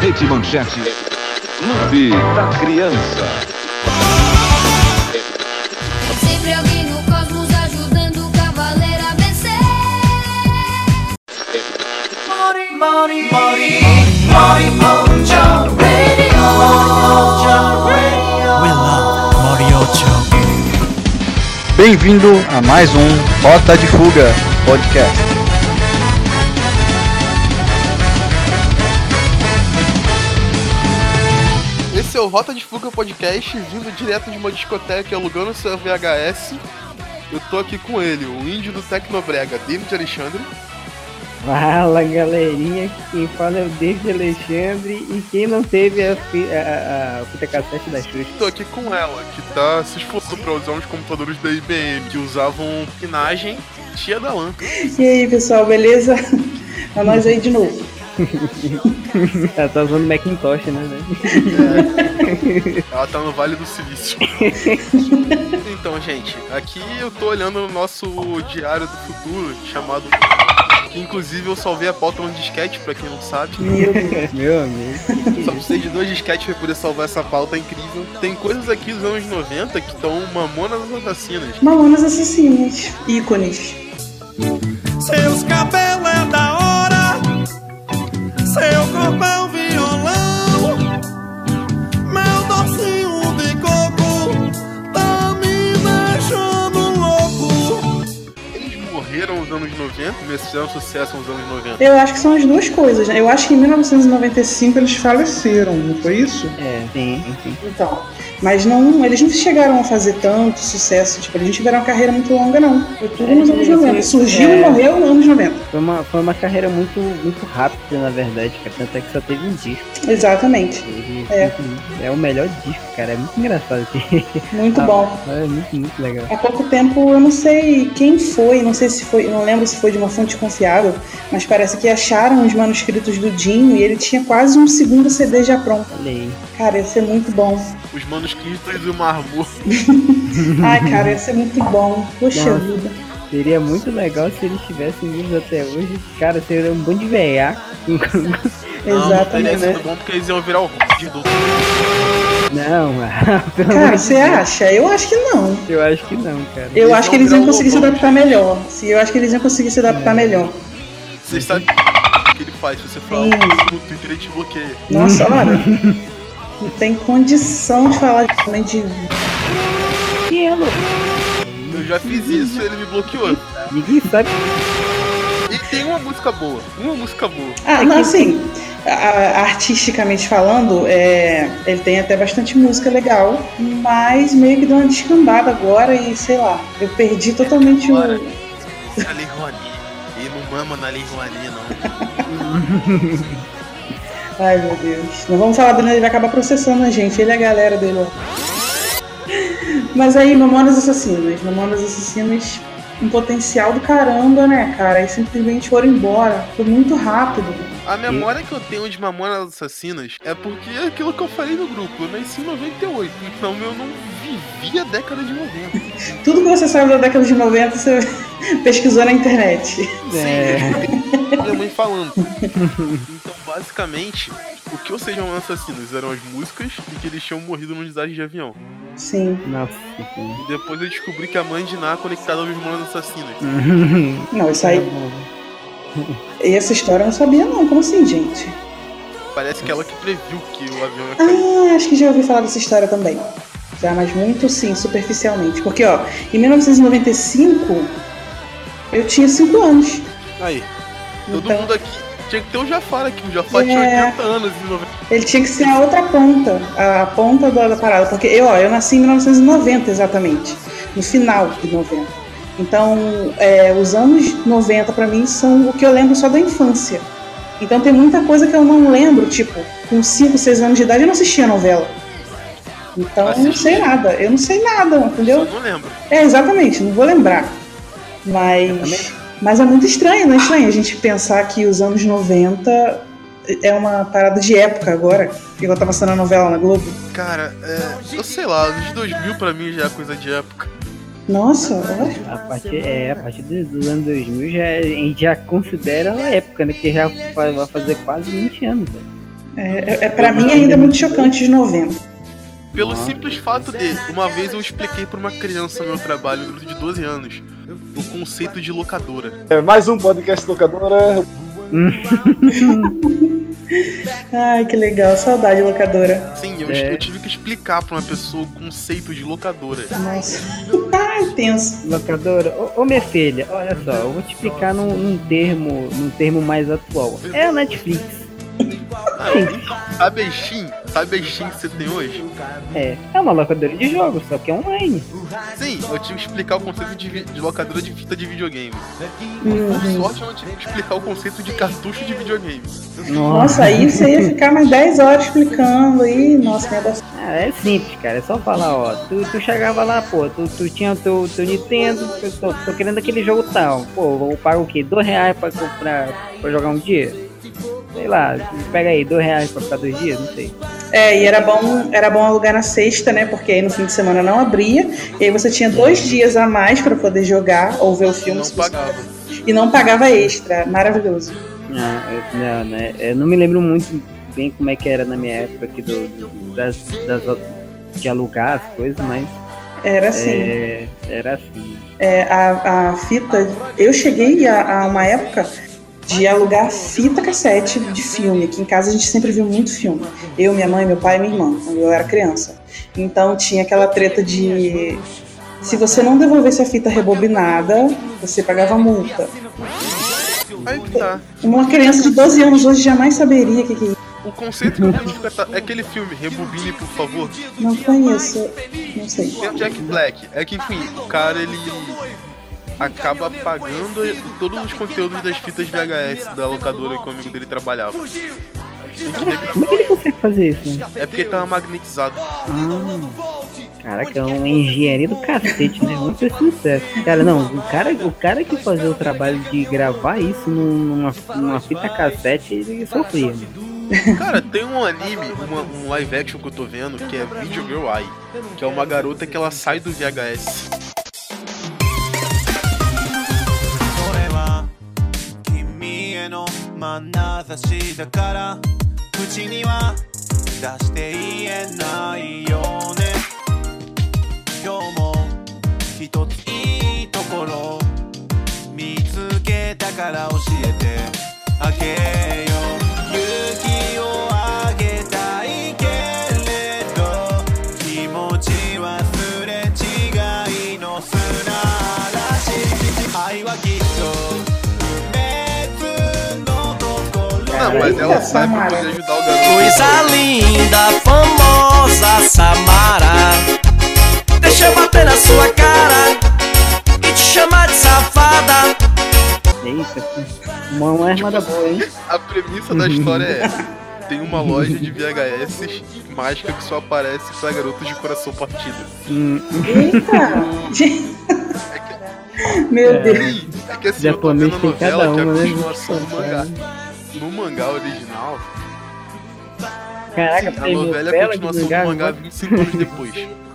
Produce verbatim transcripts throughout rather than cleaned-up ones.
Rede Manchete, Clube da Criança. Sempre alguém no cosmos ajudando o cavaleiro a vencer. Mori, Mori, Mori, Mori Mojo Radio. Mojo Radio. We love Mori Ocho. Bem-vindo a mais um Rota de Fuga Podcast. Esse é o Rota de Fuga Podcast, vindo direto de uma discoteca alugando seu V H S. Eu tô aqui com ele, o índio do Tecnobrega, David Alexandre. Fala galerinha, quem fala é o David Alexandre e quem não teve a, fi- a, a, a fita cassete da Xuxa. Tô aqui com ela, que tá se esforçando pra usar uns computadores da I B M, que usavam pinagem tia da lã. E aí pessoal, beleza? É nós aí de novo. Ela tá usando Macintosh, né? É, ela tá no Vale do Silício. Então, gente, aqui eu tô olhando o nosso diário do futuro, chamado... Que inclusive eu salvei a pauta no disquete, pra quem não sabe. Meu Deus. Meu amigo. Só precisei de dois disquetes pra poder salvar essa pauta, é incrível. Tem coisas aqui dos anos noventa que estão Mamonas Assassinas. Mamonas Assassinas, ícones. Seus cabelos é da hora, seu corpo é um violão, meu docinho de coco tá me deixando louco. Eles morreram nos anos noventa, começaram sucesso nos anos noventa. Eu acho que são as duas coisas, né? Eu acho que em mil novecentos e noventa e cinco eles faleceram, não foi isso? É, sim, sim. Então, mas não, eles não chegaram a fazer tanto sucesso, tipo, eles não tiveram uma carreira muito longa, não. Foi tudo nos anos noventa. Surgiu e É. morreu nos anos noventa. Foi uma, foi uma carreira muito, muito rápida, na verdade, cara. Tanto é que só teve um disco. Exatamente. Ele É. é o melhor disco, cara. É muito engraçado aqui. Muito bom. É muito, muito legal. Há pouco tempo, eu não sei quem foi, não sei se foi, não lembro se foi de uma fonte confiável, mas parece que acharam os manuscritos do Dinho e ele tinha quase um segundo C D já pronto. Olha aí. Cara, ia ser muito bom. Os manuscritos do Marmor. Ai, cara, ia ser muito bom. Poxa Nossa. vida. Seria muito legal se eles tivessem vivos até hoje. Cara, seria um bando de veiaco. Não, não teria Exatamente. sido bom porque eles iam virar o de do... Não, pelo Cara, amor de você Deus. acha? Eu acho que não. Eu acho que não, cara. Eu Eles acho que vão eles iam virar conseguir se lobão. adaptar melhor. Sim, eu acho que eles iam conseguir se adaptar melhor. Vocês sabem o que ele faz? Se você falar Sim. no Twitter, ele te bloqueia. Nossa, olha. Não tem condição de falar de... de- Que é, louco? Eu já fiz isso, ele me bloqueou. Ninguém sabe. E tem uma música boa, uma música boa. Ah, não, assim, a- a- artisticamente falando, é, ele tem até bastante música legal, mas meio que deu uma descambada agora e, sei lá, eu perdi totalmente Agora. o... Na Lei Rouanet. E não mama na Lei Rouanet, não. Ai, meu Deus. Não vamos falar dele, ele vai acabar processando a gente, ele é a galera dele lá. Mas aí, Mamonas Assassinas. Mamonas Assassinas, um potencial do caramba, né, cara? E simplesmente foram embora. Foi muito rápido. A memória que eu tenho de Mamonas Assassinas é porque é aquilo que eu falei no grupo. Eu nasci em noventa e oito, então eu não vivi a década de noventa. Tudo que você sabe da década de noventa, você pesquisou na internet. É. Minha mãe falando. Então, basicamente, o que eu sei de Mamonas Assassinas eram as músicas e que eles tinham morrido num desastre de avião. Sim. Nossa. E depois eu descobri que a mãe de Ná é conectada aos Mamonas Assassinas. Não, isso aí... E essa história eu não sabia não, como assim, gente? Parece que ela que previu que o avião ia cair. Ah, acho que já ouvi falar dessa história também. Já, mas muito sim, superficialmente. Porque, ó, em mil novecentos e noventa e cinco, eu tinha cinco anos. Aí, todo Então- mundo aqui tinha que ter o Jafar aqui. O Jafar É. tinha oitenta anos em noventa. Ele tinha que ser a outra ponta, a ponta da, da parada. Porque eu, ó, eu nasci em mil novecentos e noventa exatamente, no final de noventa. Então, é, os anos noventa pra mim são o que eu lembro só da infância. Então tem muita coisa que eu não lembro, tipo, com cinco, seis anos de idade eu não assistia novela. Então eu não Assistia. sei nada, eu não sei nada, entendeu? Só não lembro. É, exatamente, não vou lembrar. Mas, mas é muito estranho, não é estranho a gente pensar que os anos noventa é uma parada de época agora, igual tá passando a novela na Globo. Cara, é, eu sei lá, os dois mil pra mim já é coisa de época. Nossa, olha. A partir, é, a partir dos, dos anos dois mil já, a gente já considera a época, né? Que já fa- vai fazer quase vinte anos, velho. É, é, pra mim ainda é muito chocante de noventa. Pelo simples fato de, uma vez eu expliquei pra uma criança no meu trabalho de doze anos o conceito de locadora. É, mais um podcast locadora. Ai, que legal, saudade de locadora. Sim, eu, É. eu tive que explicar pra uma pessoa o conceito de locadora. Nossa. Ai, tenso. Locadora, ô, ô minha filha, olha só, eu vou te explicar num, num termo, num termo mais atual. É a Netflix. Ah, então, sabe a Steam? Sabe a Steam que você tem hoje? É, é uma locadora de jogos, só que é online. Sim, eu tive que explicar o conceito de, vi- de locadora de fita de videogame. Uhum. Por sorte, eu não tive que explicar o conceito de cartucho de videogame. Nossa, aí você ia ficar mais dez horas explicando aí. Nossa, minha da... Ah, é simples, cara, é só falar, ó. Tu, tu chegava lá, pô, tu, tu tinha o teu, teu Nintendo, eu tô, tô querendo aquele jogo tal. Pô, vou pagar o quê? Dois reais pra comprar, pra jogar um dia? Sei lá, pega aí, dois reais pra ficar dois dias, não sei. É, e era bom, era bom alugar na sexta, né? Porque aí no fim de semana não abria. E aí você tinha dois dias a mais pra poder jogar ou ver o filme. Não se você- pagava. E não pagava extra. Maravilhoso. Ah, eu, não, né? Eu não me lembro muito bem como é que era na minha época aqui do, do- das, das, de alugar as coisas, mas Era assim. é, era assim. É, a, a fita. Eu cheguei a, a uma época de alugar fita cassete de filme. Aqui em casa a gente sempre viu muito filme. Eu, minha mãe, meu pai e minha irmã, quando eu era criança. Então tinha aquela treta de. Se você não devolvesse a fita rebobinada, você pagava multa. Aí que tá. Uma criança de doze anos hoje jamais saberia o que, que é isso. O conceito que eu tenho de ficar é aquele filme, Rebobine, por favor. Não conheço. Não sei. Tem o Jack Black. É que, enfim, o cara, ele acaba pagando todos os conteúdos das fitas V H S da locadora que o amigo dele trabalhava. Como é que ele consegue fazer isso? Né? É porque ele tava magnetizado. Ah, caraca, é uma engenharia do cacete, né? Vamos ser sinceros. Cara, não, o cara, o cara que fazia o trabalho de gravar isso numa, numa fita cassete, ele sofria, né? Cara, tem um anime, uma- um live action que eu tô vendo, que é Video Girl Eye, que é uma garota que ela sai do V H S. それは君への眼差しだから口には出して言えないよね今日も一ついいところ見つけたから教えてあげよう勇気をあげたいけれど気持ち忘れ違いの砂嵐愛はきっと別のところ Não, mas ela Eita, sai pra Samara. poder ajudar o garoto. Coisa linda, famosa Samara. Deixa eu bater na sua cara e te chamar de safada. Eita, uma, uma armada boa, hein? A premissa da história é essa. Tem uma loja de V H S mágica que só aparece pra garotos de coração partido. Hum, Eita! Meu Deus. É que assim, eu tô Japonês vendo a tem novela cada que é a uma, né? continuação do mangá. No mangá original, caraca, a tem novela é a novela de continuação mangá, do mangá né? vinte e cinco anos depois.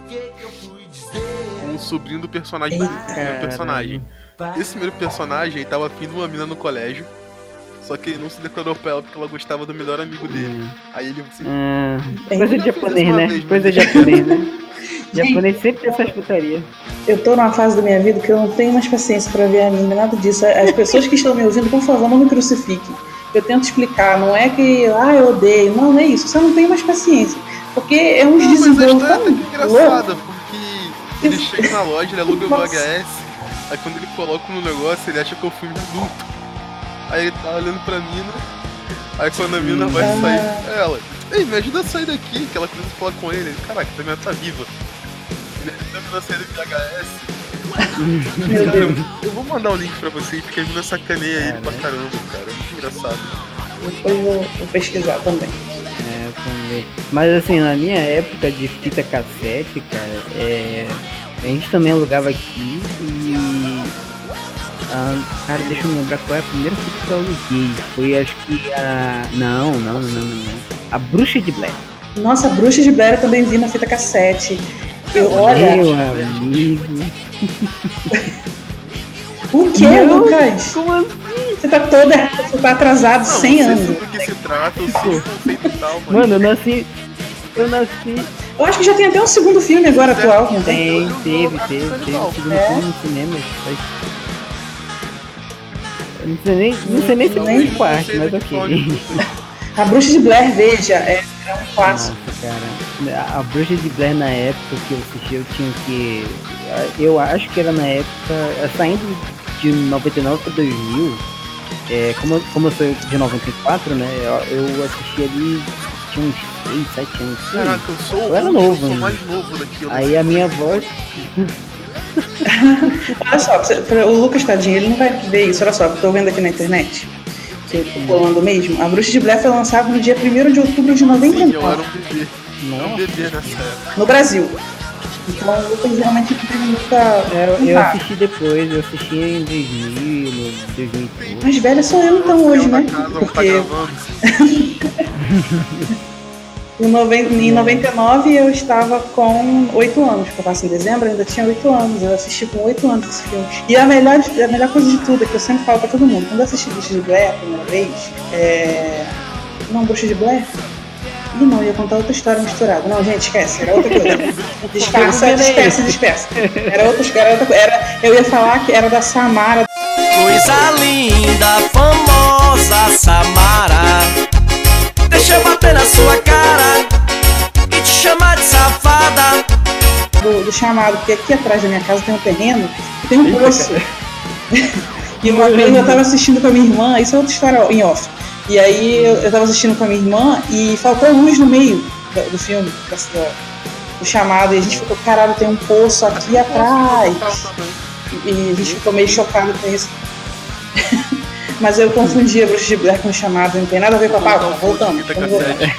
Com o sobrinho do personagem. do primeiro personagem. Esse primeiro personagem ele tava afim de uma mina no colégio. Só que ele não se declarou pra ela porque ela gostava do melhor amigo dele. Aí ele se Ah, Bem, coisa de japonês, né? Coisa de japonês, né? Japonês sempre tem essas putarias. Eu tô numa fase da minha vida que eu não tenho mais paciência pra ver anime, nada disso. As pessoas que estão me ouvindo, por favor, não me crucifiquem. Eu tento explicar, não é que, ah, eu odeio. Não, não é isso. Você não tem mais paciência. Porque é uns Não, mas a desenvolvimentos história tão tá que engraçada, porque ele chega na loja, ele aluga o V H S, aí quando ele coloca no negócio, ele acha que é o filme adulto. Aí ele tá olhando pra mina, aí quando a mina vai Ah. sair, ela, ei, me ajuda a sair daqui, que ela começa a falar com ele, ele, caraca, a mina tá viva. Ele ajuda a mina a sair do V H S. Meu Cara, Deus. eu vou mandar o link pra vocês, porque a mina sacaneia ele pra caramba, cara, é muito engraçado. Depois eu vou, vou pesquisar também. É, também. Mas assim, na minha época de fita cassete, cara, é, a gente também alugava aqui e. Ah, cara, deixa eu me lembrar qual é a primeira fita que eu aluguei. Foi acho que a. Não, não, não, não, não. A Bruxa de Blair. Nossa, Bruxa de Blair eu também vi na fita cassete. Eu, olha, Meu amigo. O que, Não, Lucas? Como assim? Você tá todo errado, você tá atrasado Não, cem não anos. sei do que se trata, eu sei o conceito e tal, mas... Mano, eu nasci. Eu nasci. Eu acho que já tem até um segundo filme agora atual. Não tem? Tem, teve, teve, teve um segundo É. filme no cinema. Faz... Eu não sei nem, não sei nem se Nem nem parte, mas ok. A Bruxa de Blair, veja, é, é um clássico. Nossa, cara. A, a Bruxa de Blair na época que eu assisti, eu tinha que. Eu acho que era na época. Saindo de noventa e nove para dois mil. É, como, como eu sou de noventa e quatro, né? Eu, eu assisti ali. Tinha uns seis, sete anos. Caraca, eu sou Eu era eu novo, sou né? mais novo daquilo. Aí a minha voz. Olha só, pra você- pra- o Lucas Tadinho, ele não vai ver isso, olha só, eu tô vendo aqui na internet. Que eu tô colando mesmo. A Bruxa de Blair foi lançada no dia primeiro de outubro de noventa e Sim, eu era nove, um bebê. Eu era um bebê nessa época. no Brasil. Então o Lucas realmente não teve muita. Eu, eu contato. assisti depois, eu assisti em dois mil, dois mil e pouco. Mais velha sou eu então hoje, Eu né? na casa, não tá Porque gravando. em, noven- em noventa e nove eu estava com oito anos, porque eu faço em dezembro, eu ainda tinha oito anos. Eu assisti com oito anos esse filme. E a melhor, a melhor coisa de tudo é que eu sempre falo pra todo mundo: quando eu assisti Bruxa de Blair a primeira vez, é. Não, Bruxa de Blair? Ih, não, eu ia contar outra história misturada. Não, gente, esquece, era outra coisa. Disfarça, dispersa, dispersa. Era outra história, era outra coisa. Era, eu ia falar que era da Samara. Coisa linda, famosa Samara. Deixa eu bater na sua cara e te chamar de safada. Do, do chamado, porque aqui atrás da minha casa tem um terreno que tem um poço. E uma vez eu tava assistindo com a minha irmã, isso é outra história em off. E aí eu, eu tava assistindo com a minha irmã e faltou luz no meio do, do filme, do, do chamado, e a gente ficou, caralho, tem um poço aqui atrás. E a gente ficou meio chocado com isso. Mas eu confundi a Bruxa de Blair com o chamado, não tem nada a ver com a pauta. Voltamos. Vamos voltar.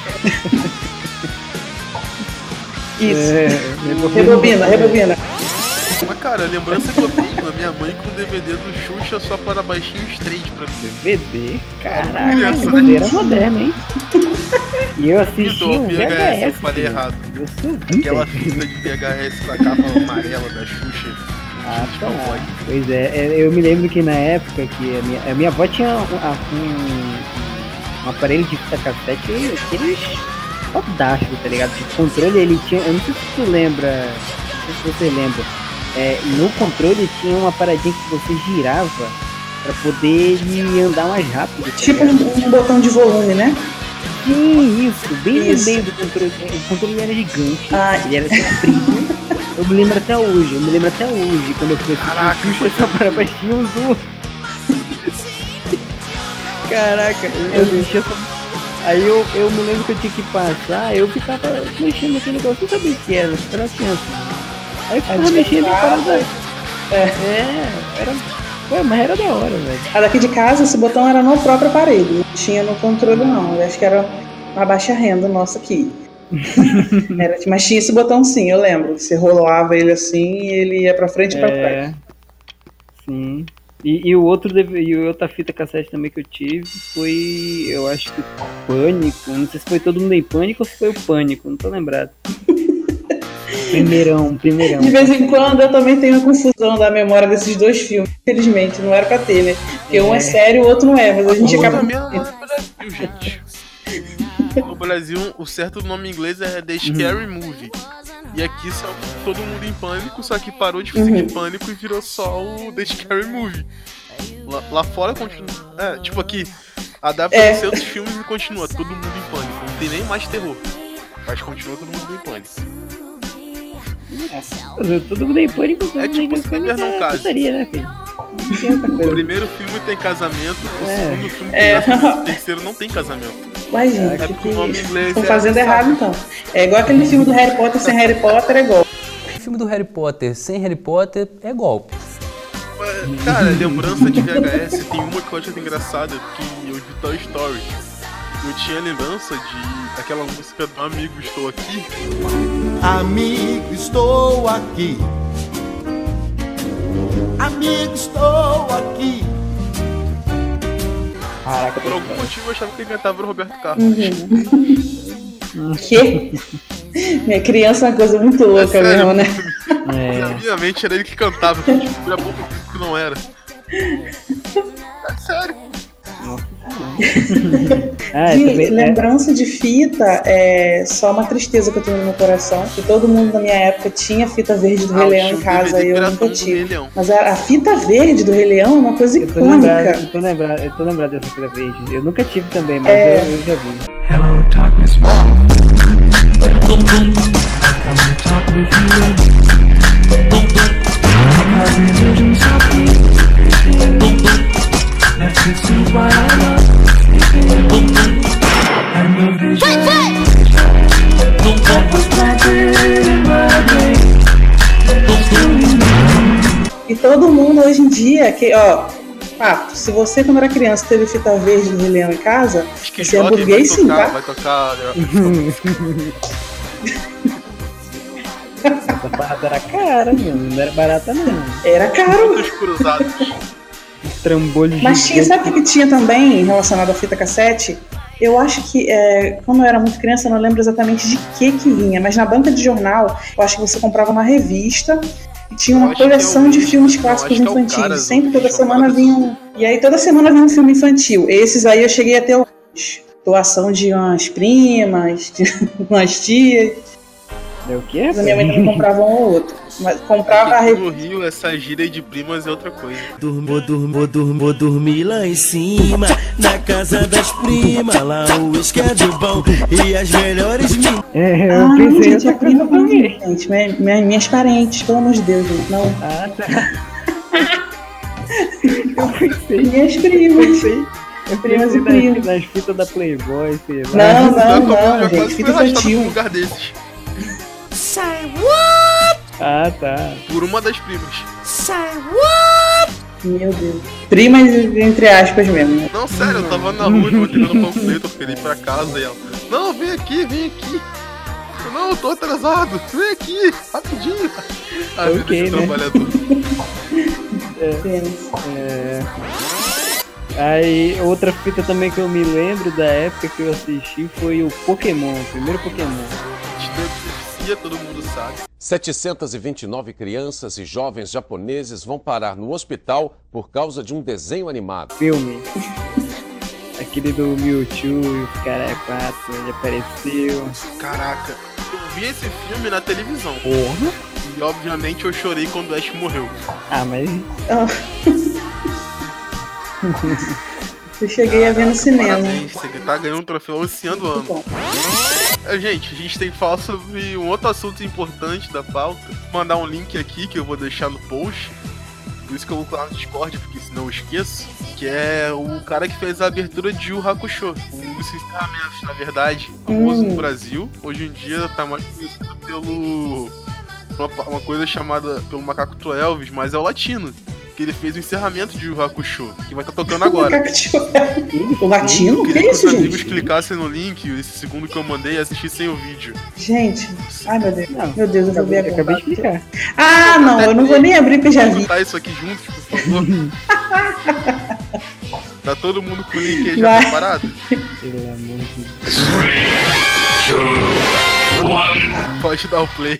Isso. É, Rebobina, rebobina. Mas cara, a lembrança que eu tenho da minha mãe com o D V D do Xuxa só para baixinhos três pra mim. D V D? Caraca, Criança, D V D né? era moderno, hein? E eu assisti Então, um V H S, V H S. eu falei filho. errado. Eu sou Aquela vintage. fita de V H S com a capa amarela da Xuxa. Ah, de tá. cowboy. Pois é, é, eu me lembro que na época que a minha, a minha avó tinha um, um, um aparelho de fita cassete, aqueles fantásticos, tá ligado? O controle ele tinha, eu não sei se tu lembra, não sei se você lembra, é, no controle tinha uma paradinha que você girava pra poder ele andar mais rápido. Tá Tipo ligado? um, um botão de volume, né? Sim, isso, bem Isso. no meio do controle. O controle era gigante, Ah. ele era comprido. Eu me lembro até hoje, eu me lembro até hoje, quando eu fui Caraca, assistir só para baixinhos um. Caraca, eu assistia só. Aí eu, eu me lembro que eu tinha que passar, eu ficava mexendo naquele negócio, não sabia o que era, eu era criança. Aí eu ficava Aí mexendo e despertava. parada. É. É, era. Ué, mas era da hora, velho. A daqui de casa, esse botão era no próprio aparelho, não tinha no controle não. Eu acho que era uma baixa renda nossa aqui. Era, mas tinha esse botão sim, eu lembro. Você rolava ele assim e ele ia pra frente e pra trás. É. Sim. E, e o outro D V e outra fita cassete também que eu tive foi, eu acho que Pânico. Não sei se foi Todo Mundo em Pânico ou se foi o Pânico, não tô lembrado. Primeirão, primeirão. De vez em quando eu também tenho a confusão da memória desses dois filmes. Infelizmente, não era pra ter, né? Porque um é sério e o outro não é, mas a gente Mas acaba. também é lá no Brasil, gente. No Brasil, o certo nome em inglês é The Scary Movie. E aqui só Todo Mundo em Pânico, só que parou de fazer Uhum. de pânico e virou só o The Scary Movie. Lá, lá fora continua. É, tipo aqui, adapta É. os seus filmes e continua Todo Mundo em Pânico. Não tem nem mais terror. Mas continua Todo Mundo em Pânico. Todo Mundo em Pânico, todo É mundo tipo em se Pânico beber não é case. putaria, né, filho? Não tem outra O coisa. primeiro filme tem casamento, o É. segundo filme tem É. casamento, o terceiro não tem casamento. Uai, gente, É porque o nome em inglês estão é fazendo sabe? errado então. É igual aquele filme do Harry Potter sem Harry Potter, é igual. O filme do Harry Potter sem Harry Potter é golpe. Mas, cara, lembrança de V H S tem uma que eu acho engraçada, que eu vi Toy Story. Eu tinha lembrança de aquela música do Amigo Estou Aqui. Amigo, estou aqui. Amigo, estou aqui. Caraca, Por algum motivo eu achava que ele cantava o Roberto Carlos. Uhum. Que? Minha criança é uma coisa muito louca É sério. mesmo, né? Na É. minha mente era ele que cantava, que tipo, era pouco que não era. É sério. Ah, de também, lembrança é... de fita é só uma tristeza que eu tenho no meu coração. Que todo mundo na minha época tinha fita verde do ah, Rei Leão em casa e eu nunca tive. Mas a, a fita verde do Rei Leão é uma coisa eu tô icônica. Lembrado, eu, tô lembrado, eu tô lembrado dessa fita verde. Eu nunca tive também, mas é... eu, eu já vi. Hello, darkness, mom. Come and talk with you. Our religions are peace. Let's get to what I love. And the vision that was planted in my brain. E todo mundo hoje em dia, que, ó, papo, se você quando era criança teve fita verde do Rei Leão em casa, você é burguês sim, tá? Vai tocar. Essa parada era cara, mano. Não era barata, não. Era caro. Muitos cruzados. Trambolho. Mas tinha, sabe o que tinha também relacionado à fita cassete? Eu acho que, é, quando eu era muito criança, eu não lembro exatamente de que que vinha, mas na banca de jornal, eu acho que você comprava uma revista e tinha uma coleção é de filmes clássicos não, infantis. É Sempre, toda semana vinham. E aí, toda semana vinha um filme infantil. Esses aí eu cheguei a ter doação de umas primas, de umas tias. O quê? Mas a minha mãe também comprava um ou outro. Mas comprava a revista. No Rio, essa gíria de primas é outra coisa. Durmo, durmo, durmo, dormi lá em cima, na casa das primas. Lá o uísque é do bom e as melhores meninas. É, eu ah, pensei não, gente, é prima pra mim. Gente, minha, minha, minhas parentes, pelo amor de Deus, gente. Não. Ah, tá. Eu pensei. Minhas primas. Eu primas e primas. Nas fitas da Playboy, sei lá. Não, não, não, não gente. Fita infantil. Um lugar desses. Say what? Ah, tá. Por uma das primas. Say what? Meu Deus. Primas entre aspas mesmo. Não, sério, eu tava na rua entregando panfleto, eu queria ir pra casa e ela. Não, vem aqui, vem aqui. Não, eu tô atrasado. Vem aqui, rapidinho. A vida okay, de né? trabalhador. É, é... Aí, outra fita também que eu me lembro da época que eu assisti foi o Pokémon, o primeiro Pokémon. Todo mundo sabe. setecentas e vinte e nove crianças e jovens japoneses vão parar no hospital por causa de um desenho animado. Filme. Aquele do Mewtwo e os caras quatro, ele apareceu. Caraca, eu vi esse filme na televisão. Porra. E obviamente eu chorei quando o Ash morreu. Ah, mas... Oh. Eu cheguei Caraca, a ver no cinema. Parabéns, você tá ganhando um troféu Oceano do Ano. É, gente, a gente tem que falar sobre um outro assunto importante da pauta. Vou mandar um link aqui que eu vou deixar no post. Por isso que eu vou colocar no Discord, porque senão eu esqueço. Que é o cara que fez a abertura de Yu Hakusho. Um dos encerramentos, na verdade, famoso hum. no Brasil. Hoje em dia tá mais conhecido pelo... Uma, uma coisa chamada pelo Macaco Elvis, mas é o latino. Que ele fez o encerramento de Yu Hakusho, que vai estar tá tocando agora. O latino? Eu que queria é isso, que os gente? amigos clicassem no link, esse segundo que eu mandei, e assistissem o vídeo. Gente, ai meu Deus, não, meu Deus, eu vou ver agora. Acabei de explicar. Ah, não, eu não vou nem abrir porque eu já vi. Vamos botar isso aqui juntos, por favor. Tá todo mundo com o link aí já preparado? Pelo amor de Deus. Pode dar o play.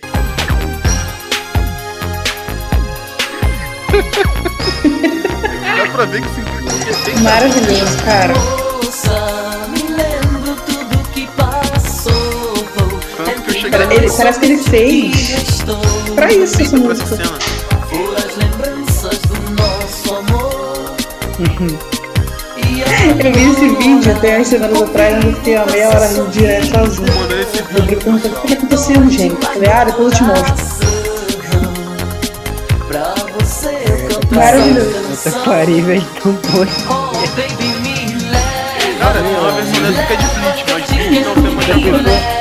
Dá pra ver que se tem maravilhoso, cara. Cara, ele, parece que ele fez pra isso essa música. Eu vi esse vídeo até umas semanas atrás, eu fiquei uma meia hora no direto sozinho. Eu me perguntando o que tá acontecendo, gente. Eu falei, ah, depois eu te mostro. Maravilhoso. Essa pariva é tão boa. Cara, tem uma versão dessa que é de Bleach, mas Bleach não tem mais de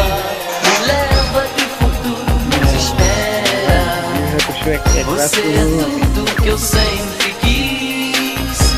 Você é tudo que eu sempre quis.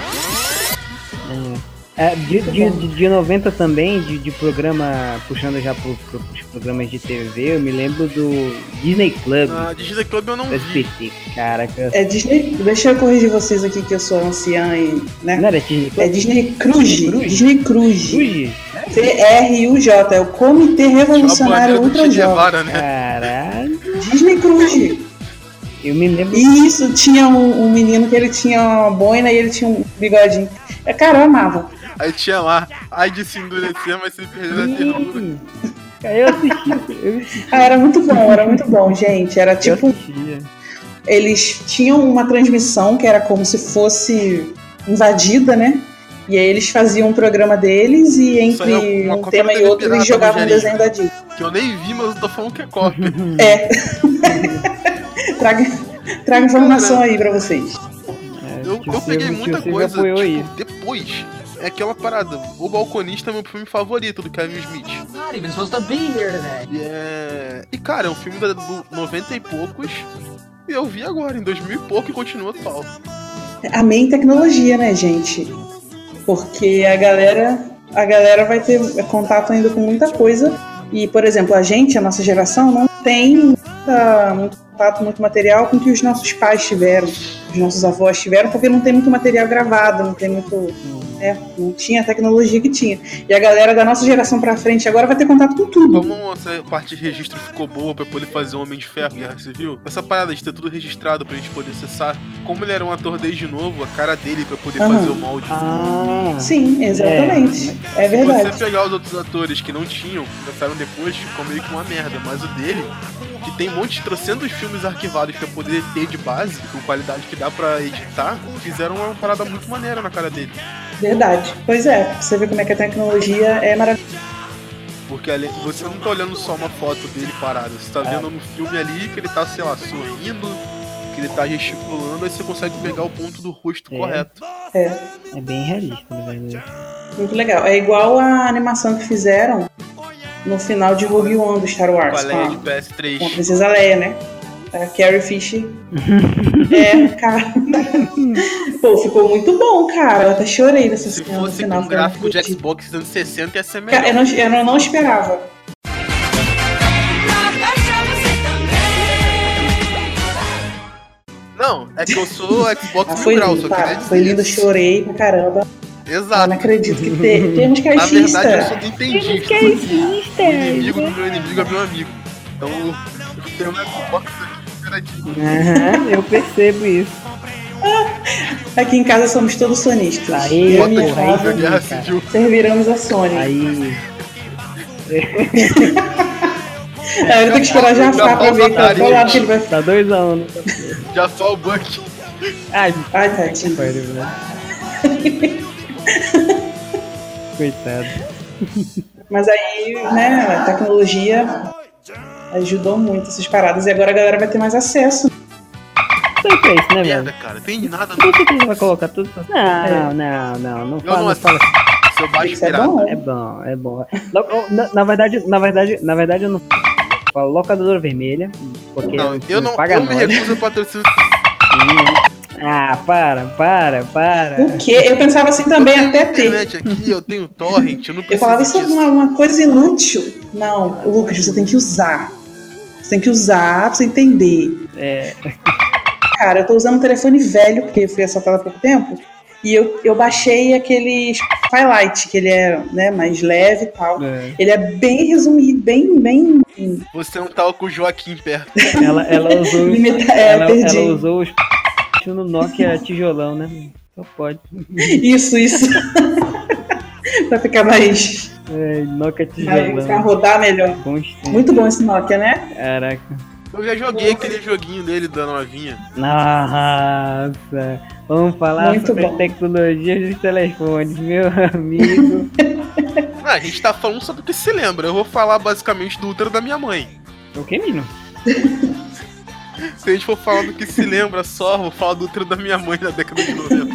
É, de, de, de, de noventa também, de, de programa, puxando já pro, pro, pros programas de T V, eu me lembro do Disney Club. Ah, Disney Club eu não vi. S B T, caraca. É Disney, deixa eu corrigir vocês aqui que eu sou anciã e, né? Não era Disney Club? É Disney Cruise. Cruise? Disney Cruise. Cruise? C R U J, é o Comitê Revolucionário Ultra Jovem. Né? Caralho. Disney Cruise. Eu me lembro. Isso, tinha um, um menino que ele tinha uma boina e ele tinha um bigodinho. É, cara, eu amava. Aí tinha lá, ai de se endurecer, mas se perder a ternura. Eu assisti, eu assisti. Ah, era muito bom, era muito bom, gente. Era tipo. Eles tinham uma transmissão que era como se fosse invadida, né? E aí eles faziam um programa deles e entre é um tema e outro eles jogavam um desenho da Disney. Que eu nem vi, mas eu tô falando que é cópia. É. traga, traga informação aí pra vocês. É, eu, eu peguei muita coisa, tipo, depois. É aquela parada. O Balconista é meu filme favorito do Kevin Smith. Not even supposed to be here today. E, é... e cara, é um filme do noventa e poucos. E eu vi agora, em dois mil e pouco, e continua atual. Amém tecnologia, né, gente? Porque a galera, a galera vai ter contato ainda com muita coisa. E, por exemplo, a gente, a nossa geração, não tem muita, muito contato, muito material com o que os nossos pais tiveram, os nossos avós tiveram, porque não tem muito material gravado, não tem muito... É, não tinha a tecnologia que tinha. E a galera da nossa geração pra frente agora vai ter contato com tudo. Como essa parte de registro ficou boa pra poder fazer o Homem de Ferro, Guerra Civil, essa parada de ter tudo registrado pra gente poder acessar, como ele era um ator desde novo, a cara dele pra poder uhum. fazer o molde. Ah, sim, exatamente. É, é verdade. Se você pegar os outros atores que não tinham, que lançaram depois, ficou meio que uma merda. Mas o dele, que tem um monte de trocentos filmes arquivados pra poder ter de base, com qualidade que dá pra editar, fizeram uma parada muito maneira na cara dele. Verdade. Pois é, você vê como é que a tecnologia é maravilhosa. Porque ali, você não tá olhando só uma foto dele parada, você tá vendo no filme ali que ele tá, sei lá, sorrindo, que ele tá gesticulando, aí você consegue pegar o ponto do rosto é. correto. É. É bem realista, na verdade. Muito legal. É igual a animação que fizeram no final de Rogue One do Star Wars. Com a Leia de P S três. Com a Princesa Leia, né? A Carrie Fisher. É, cara. Pô, ficou muito bom, cara. Eu até chorei nessa Se cena. fosse no final, com um gráfico de Xbox dos anos sessenta, ia ser melhor. Cara, eu não, eu não esperava. Não, é que eu sou Xbox ah, foi grau, lindo, só tá, queria foi lindo, chorei pra caramba. Exato. Eu não acredito que te, temos caixista. Na verdade, eu sou do entendista. Temos caixista. O inimigo do meu inimigo é meu amigo. Então, eu tenho um Xbox aqui. Uhum, eu percebo isso. Aqui em casa somos todos sonistas. Aí, eu e minha casa serviremos a Sony. Aí. É, eu tenho que esperar já falar pra ver qual é o lado que ele vai ficar. Tá dois anos. Já só o Buck. Ai, Ai tadinho. Coitado. Mas aí, né, a tecnologia ajudou muito essas paradas e agora a galera vai ter mais acesso. Sempre é isso, né, velho? Merda, cara, tem nada. Por que você vai colocar tudo? Não, é. não, não, não fala, não, não fala assim. Seu baixo Isso é bom, é bom, é bom. Na, na verdade, na verdade, na verdade eu não falo locadora vermelha, porque não, eu, eu não, paga eu me recuso a patrocínio. Ah, para, para, para. O quê? Eu pensava assim também eu até ter. Internet aqui, eu tenho torrent, eu não preciso. Eu falava isso é uma, uma coisa inútil. Não, Lucas, você tem que usar. Você tem que usar pra você entender. É. Cara, eu tô usando um telefone velho, porque eu fui assaltada há pouco tempo. E eu, eu baixei aquele Firelight, que ele é, né, mais leve e tal. É. Ele é bem resumido, bem, bem... Você não tava com o Joaquim perto. Ela, ela usou... Limita... é, ela, ela usou os... no Nokia tijolão, né? Só pode. Isso, isso. Pra ficar mais... É, Nokia tijolão. Pra rodar melhor. Muito bom esse Nokia, né? Caraca. Eu já joguei aquele joguinho dele da novinha. Nossa, vamos falar Muito sobre bom. tecnologias dos telefones, meu amigo. Ah, a gente tá falando sobre o que se lembra. Eu vou falar basicamente do útero da minha mãe. O que, menino? Se a gente for falar do que se lembra só, eu vou falar do útero da minha mãe da década de noventa.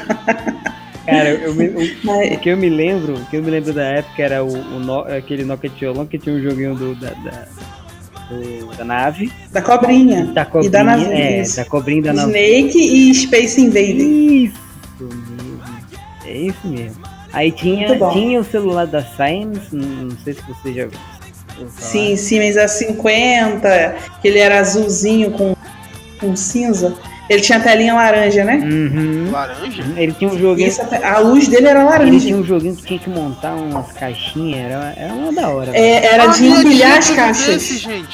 Cara, eu me, o, Mas... o que eu me lembro, o que eu me lembro da época era o, o no, aquele Nokia tijolão que tinha um joguinho do, da, da, do, da nave. Da cobrinha. Da cobrinha, e da nave. É, da cobrinha e da nave. Snake e Space Invader. Isso mesmo. É isso mesmo. Aí tinha, tinha o celular da Siemens, não sei se você já viu. Sim, Siemens A cinquenta, que ele era azulzinho com, com cinza. Ele tinha a telinha laranja, né? Uhum. Laranja? Ele tinha um joguinho. Isso, a luz dele era laranja. Ele tinha um joguinho que tinha que montar umas caixinhas, era, era uma da hora. É, era ah, de empilhar as caixas. Desse, gente.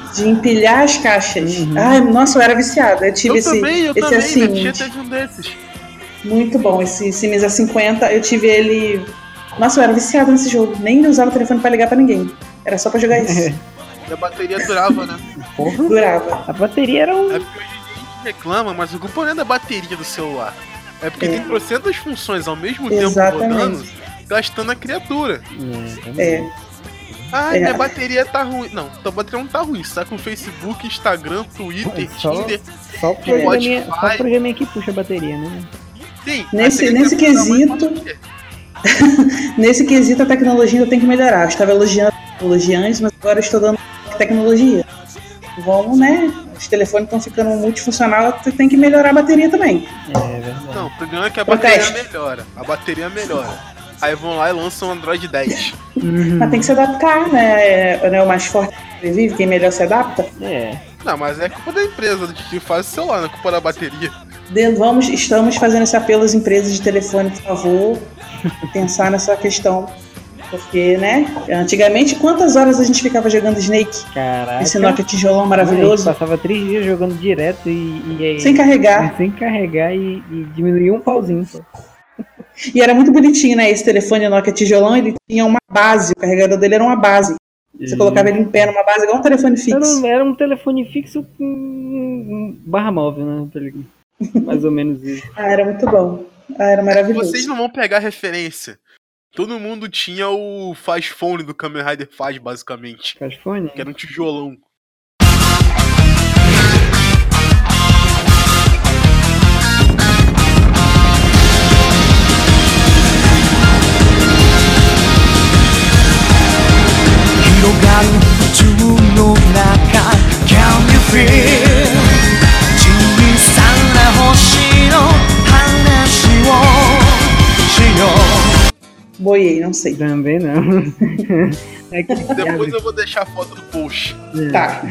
De empilhar as caixas. Uhum. Ai, nossa, eu era viciada. Eu tive eu esse, também, eu esse também, assim. Minha tia teve um desses. Muito bom, esse Sims A cinquenta, eu tive ele... Nossa, eu era viciada nesse jogo. Nem usava o telefone pra ligar pra ninguém. Era só pra jogar isso. E a bateria durava, né? Porra. Durava. A bateria era um... É porque hoje a gente reclama, mas o culpa não é da bateria do celular. É porque é. tem trocentas funções ao mesmo Exatamente. tempo rodando, gastando a criatura. É. Ah, é. minha bateria tá ruim. Não, tua bateria não tá ruim. Você tá com Facebook, Instagram, Twitter, só, Tinder, só o programinha, só o programinha que puxa a bateria, né? Sim, nesse, nesse quesito... nesse quesito a tecnologia ainda tem que melhorar. Eu estava elogiando a tecnologia antes, mas agora eu estou dando tecnologia. Vamos, né? Os telefones estão ficando multifuncional, tem que melhorar a bateria também. É verdade. Não, o problema é que a Proteste. bateria melhora. A bateria melhora. Aí vão lá e lançam o Android dez. Uhum. Mas tem que se adaptar, né? É, né? O mais forte sobrevive, quem melhor se adapta. É. Não, mas é culpa da empresa que faz o celular, não é culpa da bateria. De, vamos, estamos fazendo esse apelo às empresas de telefone, por favor, pensar nessa questão. Porque, né? Antigamente, quantas horas a gente ficava jogando Snake? Caraca. Esse Nokia tijolão maravilhoso. A gente passava três dias jogando direto e... e sem carregar. Sem carregar e, e diminuía um pauzinho. Pô. E era muito bonitinho, né? Esse telefone Nokia tijolão, ele tinha uma base. O carregador dele era uma base. Você e... colocava ele em pé numa base, igual um telefone fixo. Era, era um telefone fixo com barra móvel, né? Mais ou menos isso. Ah, era muito bom. Ah, era maravilhoso. Vocês não vão pegar referência. Todo mundo tinha o Faz Phone do Kamen Rider Faz, basicamente. Faz Phone? Que era um tijolão. Can you feel? Boiei, não sei. Também não. É que... Depois eu vou deixar a foto do post. Tá.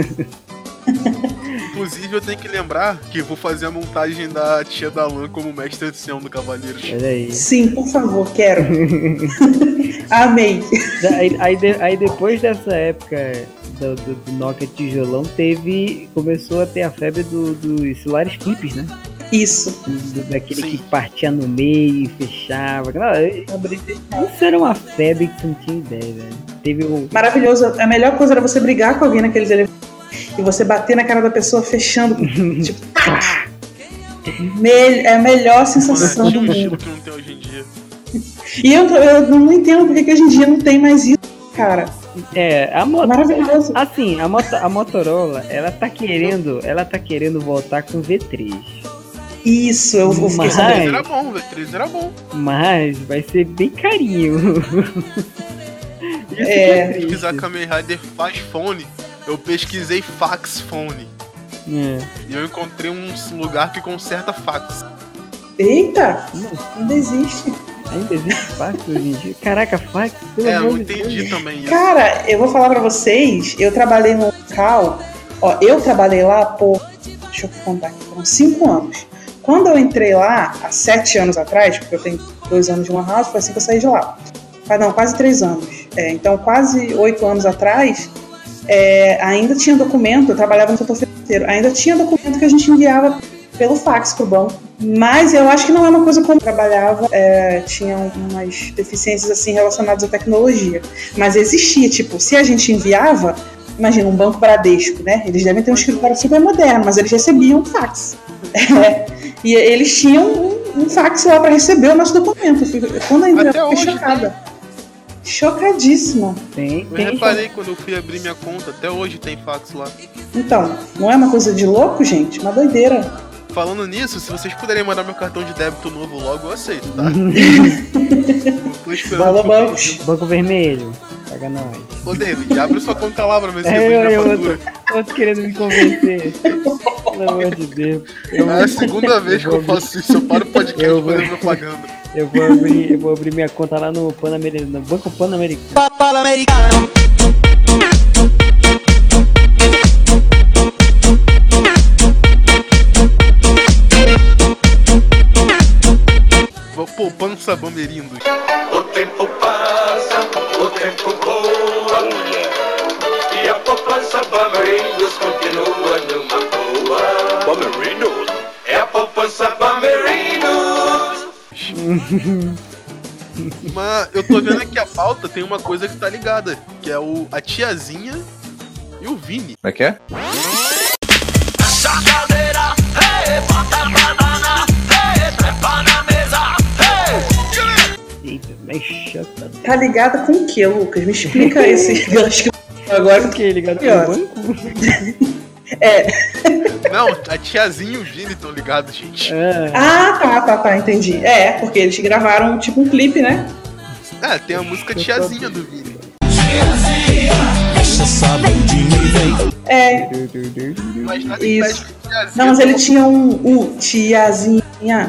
Inclusive eu tenho que lembrar que eu vou fazer a montagem da tia da Lan como mestre ancião do Cavaleiros. Olha aí. Sim, por favor, quero. Amei. Aí, aí, de, aí depois dessa época do, do, do Nokia tijolão, teve, começou a ter a febre do, dos celulares flips, né? Isso. Do, daquele Sim. que partia no meio e fechava. Isso era uma febre que você não tinha ideia, velho. Teve o... Maravilhoso. A melhor coisa era você brigar com alguém naquele telefone e você bater na cara da pessoa fechando. Tipo, pá! Me- é a melhor sensação do mundo. Que não tem hoje em dia. E eu, eu não entendo porque que hoje em dia não tem mais isso, cara. É, a moto, maravilhoso. Assim, a, moto, a Motorola, ela tá querendo, ela tá querendo voltar com o V três. Isso, eu vou ficar sabendo. O V três era bom, o V três era bom. Mas vai ser bem carinho. Isso é. Se pesquisar Kamen Rider Faz Phone, eu pesquisei Fax Phone. É. E eu encontrei um lugar que conserta fax. Eita! Ainda existe. Ainda existe fax hoje em dia? Caraca, fax? É, eu não entendi também isso. Cara, eu vou falar pra vocês, eu trabalhei num local, ó, eu trabalhei lá por, deixa eu contar aqui, foram cinco anos. Quando eu entrei lá, há sete anos atrás, porque eu tenho dois anos de uma house, foi assim que eu saí de lá. Não, quase três anos. É, então, quase oito anos atrás, é, ainda tinha documento, eu trabalhava no setor financeiro, ainda tinha documento que a gente enviava pelo fax pro banco. Mas eu acho que não é uma coisa como eu trabalhava, é, tinha umas deficiências assim relacionadas à tecnologia. Mas existia, tipo, se a gente enviava, imagina, um banco Bradesco, né? Eles devem ter um escritório super moderno, mas eles recebiam um fax. É, e eles tinham um, um fax lá para receber o nosso documento. Quando eu entrei, eu fiquei chocada. Tem. Chocadíssima. Tem, eu tem reparei tem. Quando eu fui abrir minha conta, até hoje tem fax lá. Então, não é uma coisa de louco, gente? Uma doideira. Falando nisso, se vocês puderem mandar meu cartão de débito novo logo, eu aceito, tá? Tô esperando. Banco, banco Vermelho. Paga nós. Ô, David, abre sua conta lá pra ver se é, depois eu, minha fatura. Eu, eu tô querendo me convencer. Pelo amor de Deus. Eu, é a segunda vez que eu faço isso. Eu paro o podcast eu vou... fazendo propaganda. Eu vou abrir, eu vou abrir minha conta lá no Pan-Americano, no Banco Pan-Americano. Pan-Americano. Vou poupando sabamerindos. O tempo passa, o tempo voa, e a poupança Bamerindos Palmeirindos continua numa boa. Palmeirindos? É a poupança Palmeirindos. Mas eu tô vendo aqui a pauta, tem uma coisa que tá ligada, que é o, a tiazinha e o Vini. Como é que é? Eita, mas chata. Tá ligada com o que, Lucas? Me explica esse gancho que eu agora. O que? Ligado com Pior. o banco? É. Não, a tiazinha e o Vini estão ligados, gente. É. Ah, tá, tá, tá, entendi. É, porque eles gravaram tipo um clipe, né? É, tem a música Tiazinha do Vini. É. Mas nada Isso. impede que a tiazinha Não, mas ele tinha um, um tiazinha,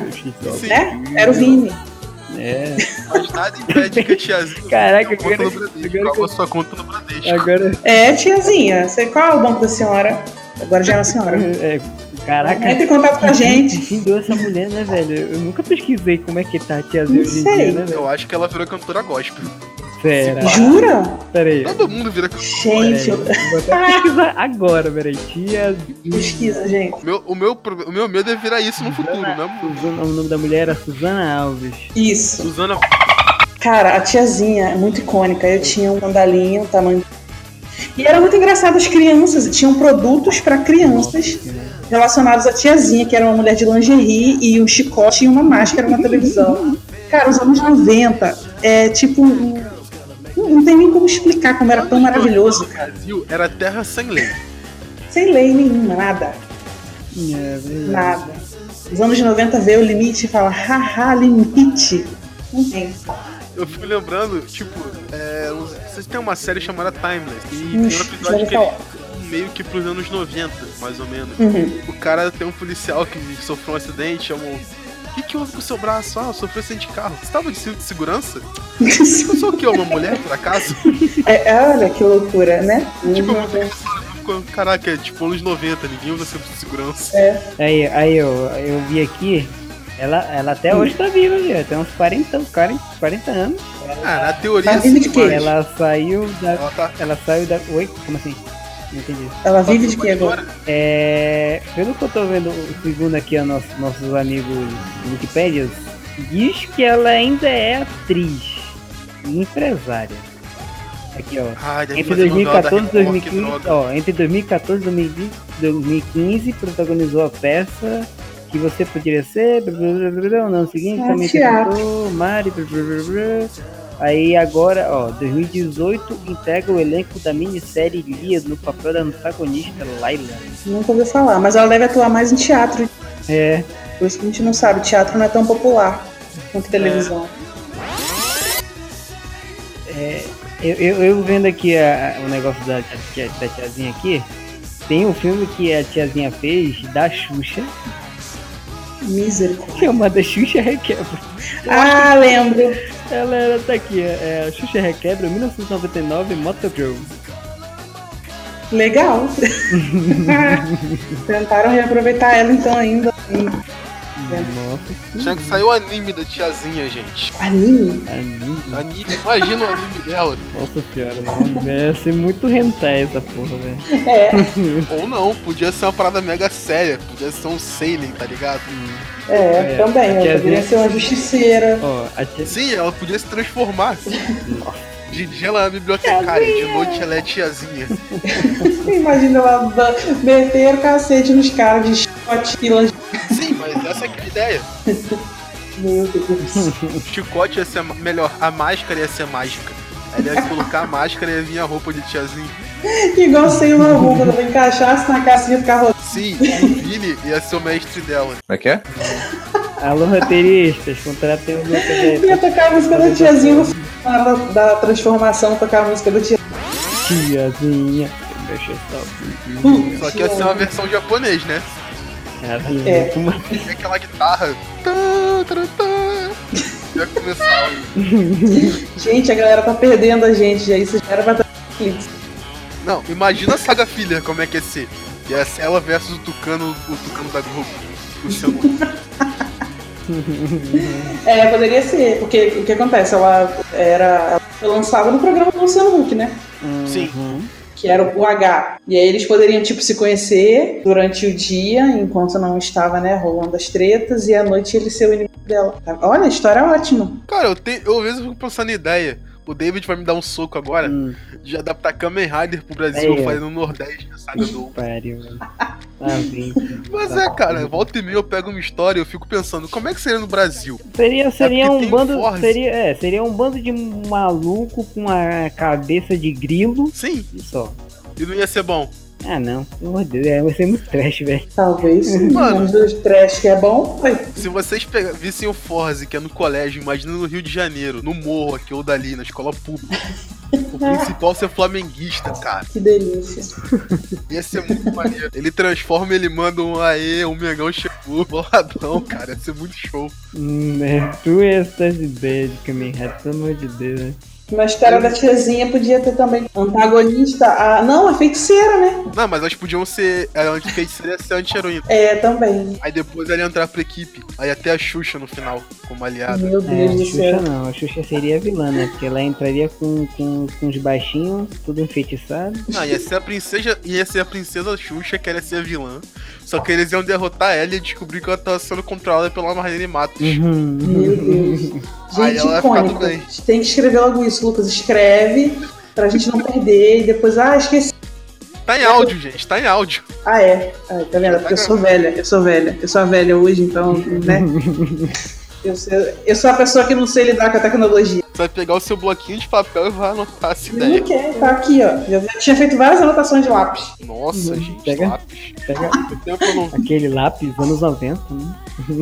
né? Era o Vini. É. Mas nada impede que a tiazinha Caraca, conta agora- no Bradesco. agora Coloca sua conta no Bradesco. Agora. É, tiazinha. Sei qual é o banco da senhora? Agora já é uma senhora. É, caraca. Entre em contato com a gente. Quem deu essa mulher, né, velho? Eu nunca pesquisei como é que tá a tiazinha Não hoje em sei. dia, né, velho? Eu acho que ela virou cantora gospel. Será? Jura? Pera aí. Todo mundo vira cantora. Gente, eu... Vou até pesquisar agora, peraí. Tia. pesquisa, gente. O meu, o, meu, pro- o meu medo é virar isso no futuro, né? Suzana, o nome da mulher era Suzana Alves. Isso. Suzana. Cara, a tiazinha é muito icônica. Eu tinha um mandalinho, um tamanho. E era muito engraçado as crianças. Tinham produtos pra crianças relacionados à tiazinha, que era uma mulher de lingerie e um chicote e uma máscara na televisão. Cara, os anos noventa é tipo um. Não tem nem como explicar como era tão maravilhoso, O cara. Brasil era terra sem lei. Sem lei nenhuma, nada. É, verdade. Nada. Os anos noventa veio o limite e fala, haha, limite. Não tem. Eu fico lembrando, tipo, é, os- vocês têm uma série chamada Timeless. E tem um Hum, episódio já ouvi que ele falar. meio que pros anos noventa, mais ou menos. Uhum. O cara tem um policial que sofreu um acidente, chamou. O que, que houve com o seu braço? Ah, eu sofri um acidente de carro. Você tava de cinto de segurança? Eu sou o quê? Uma mulher, por acaso? É, olha que loucura, né? Tipo, Uhum. eu fico, caraca, é tipo anos noventa, ninguém usa cinto de segurança. É. Aí, aí eu, eu vi aqui, ela, ela até hoje tá viva, viu? Tem uns quarenta, quarenta, quarenta anos. Ah, na teoria Tá vindo sim, de quê? mas Ela saiu da. ela tá. Ela saiu da. Oi? Como assim? Não entendi. Ela vive de quê agora? É. Pelo que eu tô vendo, segundo aqui a nosso, nossos amigos Wikipédias, diz que ela ainda é atriz e empresária. Aqui, ó. Ai, deve Entre fazer novela da dois mil e quatorze e dois mil e Record, que quinze, droga. ó, entre dois mil e quatorze e dois mil e quinze protagonizou a peça Que Você Poderia Ser, blá, blá, blá, blá, no ano seguinte Ah, também teatro. interpretou Mari, blá, blá, blá, blá. Aí agora, ó, dois mil e dezoito integra o elenco da minissérie Lia no papel da antagonista Layla. Nunca ouvi falar, mas ela deve atuar mais em teatro. É. Por isso que a gente não sabe, teatro não é tão popular quanto televisão. É, eu, eu, eu vendo aqui a- a- o negócio da, tia- da tiazinha aqui, tem um filme que a tiazinha fez da Xuxa, Misericórdia. chamada Xuxa Requebra. Ah, lembro. Ela era, tá aqui, é a Xuxa Requebra, mil novecentos e noventa e nove, Motogirl. Legal. Tentaram reaproveitar ela então ainda. Nossa. Tinha que sair o anime da tiazinha, gente. Anime? Anime? Anime. Imagina o anime dela. Nossa senhora, mano. Ia ser muito hentai essa porra, velho. É. Ou não, podia ser uma parada mega séria. Podia ser um seinen, tá ligado? É, É, também. a Ela tiazinha- poderia ser uma justiceira. Ó, a tia... Sim, ela podia se transformar. De dia ela é bibliotecária, de noite ela é tiazinha. Imagina ela da- meter o cacete nos caras de chicote e lanche. Sim, mas essa é que é a ideia. Meu Deus. O chicote ia ser ma- melhor, a máscara ia ser mágica. Aí ele ia colocar a máscara e ia vir a roupa de tiazinha. Igual sem uma roupa, ela encaixasse na caça e ia ficar rodando. Sim, e o Vini ia ser o mestre dela. Como é que é? Alô, roteiristas, contratem o Lucas aí. Ia tocar a música da tiazinha no final da, da transformação, tocar a música da tia. Tiazinha. Deixa eu só. Só que ia ser uma versão japonês, né? Caralho, É. muito mais. E aquela guitarra. Tá, tá, tá. Já começava. Gente, a galera tá perdendo a gente, já isso já era pra estar no Netflix. Não, imagina a Saga Filler, como é que ia ser. Ia ser ela versus o Tucano, o Tucano da Globo. Luciano. É, poderia ser, porque o que acontece? Ela era ela foi lançada no programa do Luciano Huck, né? Sim. que era o H. E aí eles poderiam, tipo, se conhecer durante o dia, enquanto não estava, né, rolando as tretas, e à noite ele ser o inimigo dela. Olha, a história é ótima. Cara, eu, te, eu às vezes fico pensando em ideia. O David vai me dar um soco agora Hum. de adaptar Kamen Rider pro Brasil, É. fazendo no Nordeste, a saga do... Pariu, velho. Tá bem. Mas é, cara, volta e meia eu pego uma história e eu fico pensando, como é que seria no Brasil? Seria, seria É porque um tem bando. Forza. Seria, é, seria um bando de maluco com uma cabeça de grilo. Sim. E só. E não ia ser bom. Ah, não. Pelo amor de Deus, é, vai ser muito trash, velho. Talvez. Mano. Mas os trash que é bom, foi. Se vocês pega, vissem o Forza, que é no colégio, imagina no Rio de Janeiro, no morro aqui ou dali, na escola pública. O principal ser flamenguista, cara. Que delícia. Ia ser muito maneiro. Ele transforma, ele manda um aê, um Mengão chegou, boladão, cara. Ia ser muito show. Hum, é, tu e essas ideias de Kamen Rider, pelo amor de Deus, né? Na história da tiazinha podia ter também antagonista. A... Não, a feiticeira, né? Não, mas elas podiam ser. Ela feiticeira ia ser anti-heroína. É, também. Aí depois ela ia entrar pra equipe. Aí até a Xuxa no final, como aliada. Meu É, Deus a do Xuxa céu. não, a Xuxa seria a vilã, né? Porque ela entraria com, com, com os baixinhos, tudo enfeitiçado. Não, ia ser a princesa. Ia ser a princesa Xuxa, que ia ser a vilã. Só que eles iam derrotar ela e descobrir que ela tava sendo controlada pela Marlene Matos. Uhum. Meu Deus. Aí Gente, ela vai ficar icônico. tudo bem. Tem que escrever logo isso, Lucas. Escreve pra gente não perder e depois, ah, esqueci. Tá em áudio, gente, tá em áudio. Ah, é. Ah, tá vendo? Porque eu sou velha, eu sou velha. Eu sou a velha hoje, então, né? Eu sou, eu sou a pessoa que não sei lidar com a tecnologia. Você vai pegar o seu bloquinho de papel e vai anotar essa Eu ideia. não quero, tá aqui, ó. Eu já tinha feito várias anotações de lápis. Nossa, gente, Pega. lápis. Pega Quanto tempo eu não... aquele lápis anos noventa, né?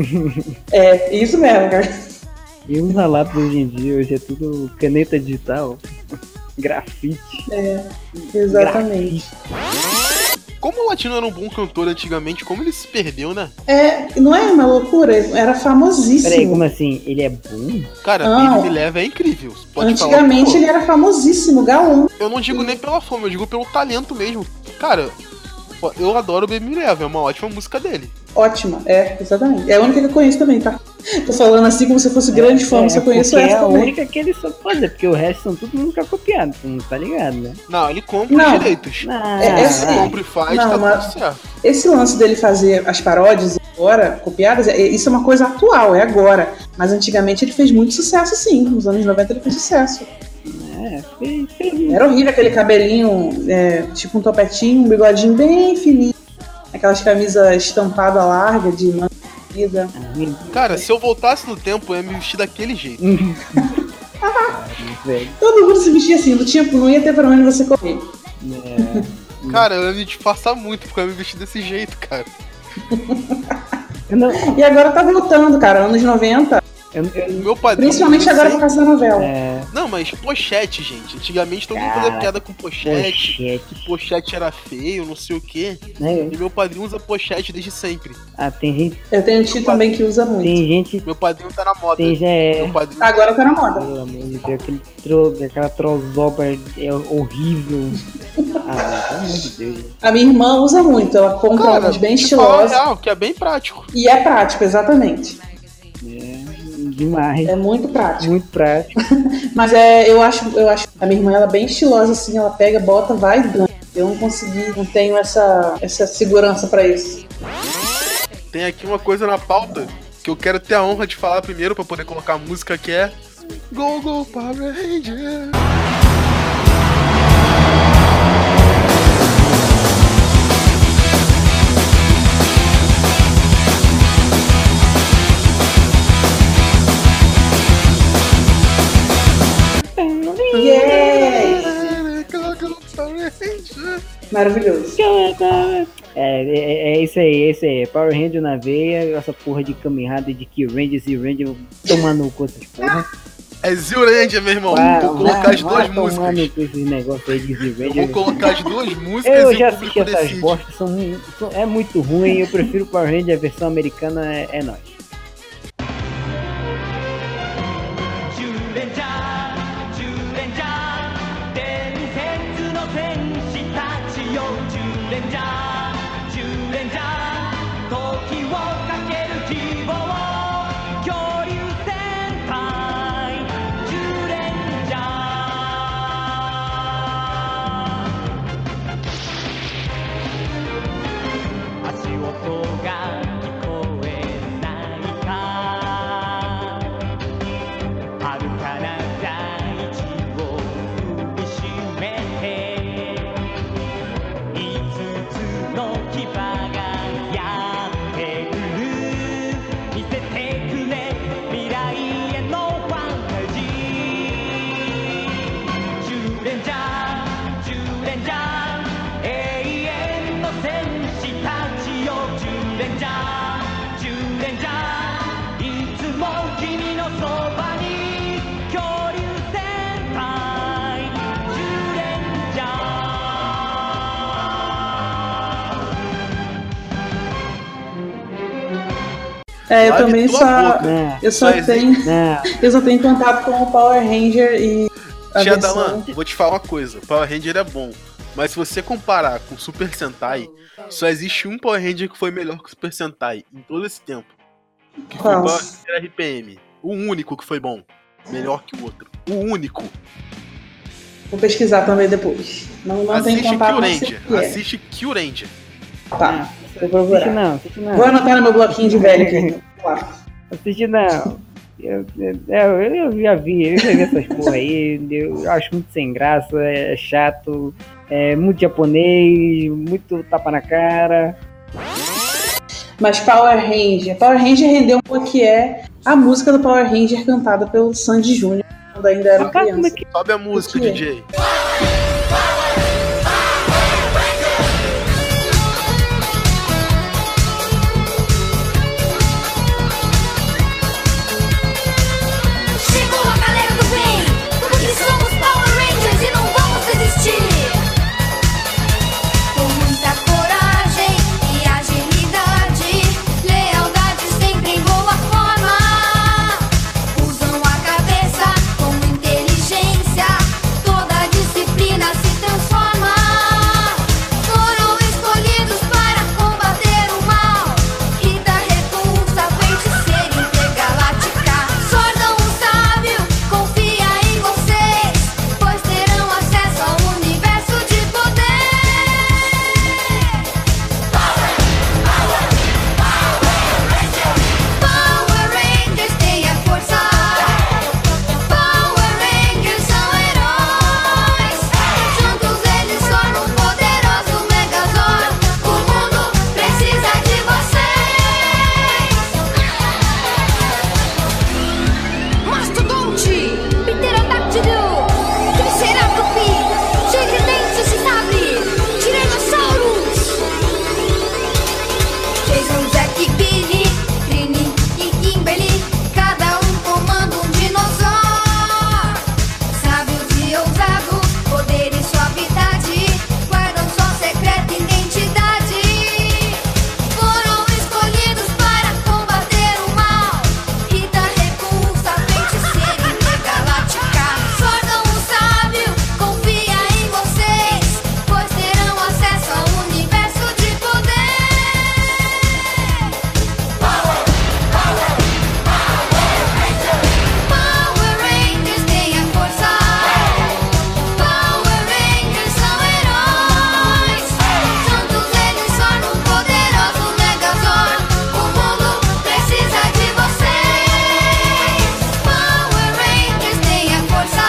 É, isso mesmo, cara. E usa lápis hoje em dia, hoje é tudo caneta digital, grafite. É, exatamente. Como o Latino era um bom cantor antigamente, como ele se perdeu, né? É, não é uma loucura? Era famosíssimo. Peraí, como assim? Ele é bom? Cara, Não. Baby Me Leva é incrível. Você pode Antigamente falar, ele era famosíssimo, galão. Eu não digo nem pela fama, eu digo pelo talento mesmo. Cara, eu adoro Baby Me Leva, é uma ótima música dele. Ótima, é, exatamente. É a única que eu conheço também, tá? Tô falando assim como se fosse grande fã, mas eu conheço porque essa é a também. única que ele soube fazer, porque o resto são tudo nunca copiado, tu não tá ligado, né? Não, ele compra Não. os direitos. Ah, É, esse- Ele compra e faz, Não, tá mas- tudo certo. Esse lance dele fazer as paródias agora, copiadas, é- isso é uma coisa atual, é agora. Mas antigamente ele fez muito sucesso, sim. Nos anos noventa ele fez sucesso. É, fez, fez. Era horrível aquele cabelinho, é, tipo um topetinho, um bigodinho bem fininho. Aquelas camisas estampadas larga de manga comprida. Cara, se eu voltasse no tempo, eu ia me vestir daquele jeito. velho. Todo mundo se vestia assim, não, tinha, não ia ter pra onde você correr. É. Cara, eu ia me disfarçar muito, porque eu ia me vestir desse jeito, cara. Eu não, E agora tá voltando, cara, anos noventa. eu, eu, Meu padrinho. Principalmente eu agora sei- por causa da novela. é, Não, mas pochete, gente. Antigamente todo mundo Cara, fazia piada com pochete. pochete, Pochete era feio, não sei o quê. né? E meu padrinho usa pochete desde sempre. Ah, tem gente, Eu tenho um tio também que usa muito. tem gente, Meu padrinho tá na moda. tem já é... Meu padrinho. Agora tá na moda. Pelo amor de Deus, aquele tro, aquela trozoba é horrível. Ah, pelo amor de Deus. A minha irmã usa muito, ela compra Cara, umas bem te falar a estilosas. real, que é bem prático. E é prático, exatamente. É demais. É muito prático. Muito prático. Mas é, eu acho, eu acho a minha irmã ela é bem estilosa, assim, ela pega, bota, vai e ganha. Eu não consegui, não tenho essa, essa segurança pra isso. Tem aqui uma coisa na pauta que eu quero ter a honra de falar primeiro pra poder colocar a música, que é Go Go Power Ranger. Yeah! Go Go Power Ranger. Maravilhoso. É, é, é isso aí, é isso aí. Power Ranger na veia, essa porra de Kamen Rider, de Key Ranger, Z Ranger, tomando no cu essas porra. É Zilranger, meu irmão. Vai, Vou colocar vai, as duas vai tomar músicas. no cu esses negócios aí de Z Eu Ranger. vou colocar as duas músicas Eu e já o assisti público essas decide. bostas, são, mu- são- é muito ruim, eu prefiro Power Ranger, a versão americana é, é nóis. É, eu Lave também tua só. boca. Eu só Só tenho. Não. Eu só tenho contato com o Power Ranger e. A Tia versão... Dalan, vou te falar uma coisa. Power Ranger é bom. Mas se você comparar com Super Sentai, só existe um Power Ranger que foi melhor que o Super Sentai em todo esse tempo. Que foi o Qual? Power Ranger R P M. O único que foi bom. Melhor que o outro. O único. Vou pesquisar também depois. Não, não tenho Assiste contato, Kill não sei Ranger. o que é. Assiste Kill Ranger. Tá, vou Assiste procurar. não, assiste não. Vou anotar no meu bloquinho de velho aqui. Claro. Assiste não. Eu, eu, eu, eu já vi, eu já vi essas porra aí, eu acho muito sem graça, é chato, é muito japonês, muito tapa na cara. Mas Power Ranger. Power Ranger rendeu uma que é a música do Power Ranger cantada pelo Sandy Júnior quando ainda era criança. Sobe a música, O quê? D J. Chegou a galera do bem, porque somos Power Rangers e não vamos desistir. Com muita coragem e agilidade, lealdade sempre em boa forma. Usam a cabeça com inteligência, toda a disciplina se transforma. Foram escolhidos para combater o mal e dar repulsa à feiticeira intergaláctica. Sordão o sábio, confia em vocês, pois terão acesso ao universo de poder. Power Rangers têm a força. Power Rangers são heróis. Juntos eles formam um poderoso Megazord. O mundo precisa de vocês. Mastodonte, Pterodáctilo, Triceratops, Gigantesco e Sabre, Tiranossauros, Jason, Zack, Billy, Trini e Kimberly, cada um comanda um dinossauro. Sábios e ousados, poder e suavidade, guardam sua secreta identidade. Foram escolhidos para combater o mal e dar repulsa à feiticeira intergaláctica. Sordão o sábio, confia em vocês, pois terão acesso ao universo de poder. Power Rangers têm a força. Power Rangers são heróis. Juntos eles formam um poderoso Megazord. O mundo precisa de vocês. Power Rangers têm a força.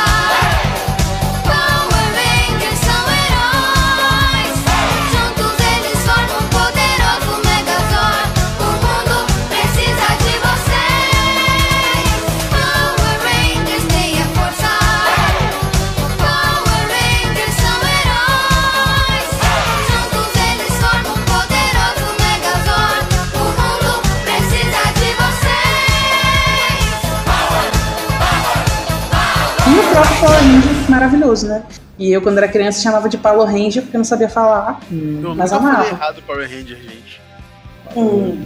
Power Rangers são heróis. Juntos eles formam um poderoso Megazord. O mundo precisa de vocês. Power Rangers têm a força. Power Rangers são heróis. Juntos eles formam um poderoso Megazord. O mundo precisa de vocês. E o próprio Power Ranger maravilhoso, né? E eu, quando era criança, chamava de Power Ranger porque eu não sabia falar. Eu Mas nunca falei amava. errado Power Ranger, gente. Hum,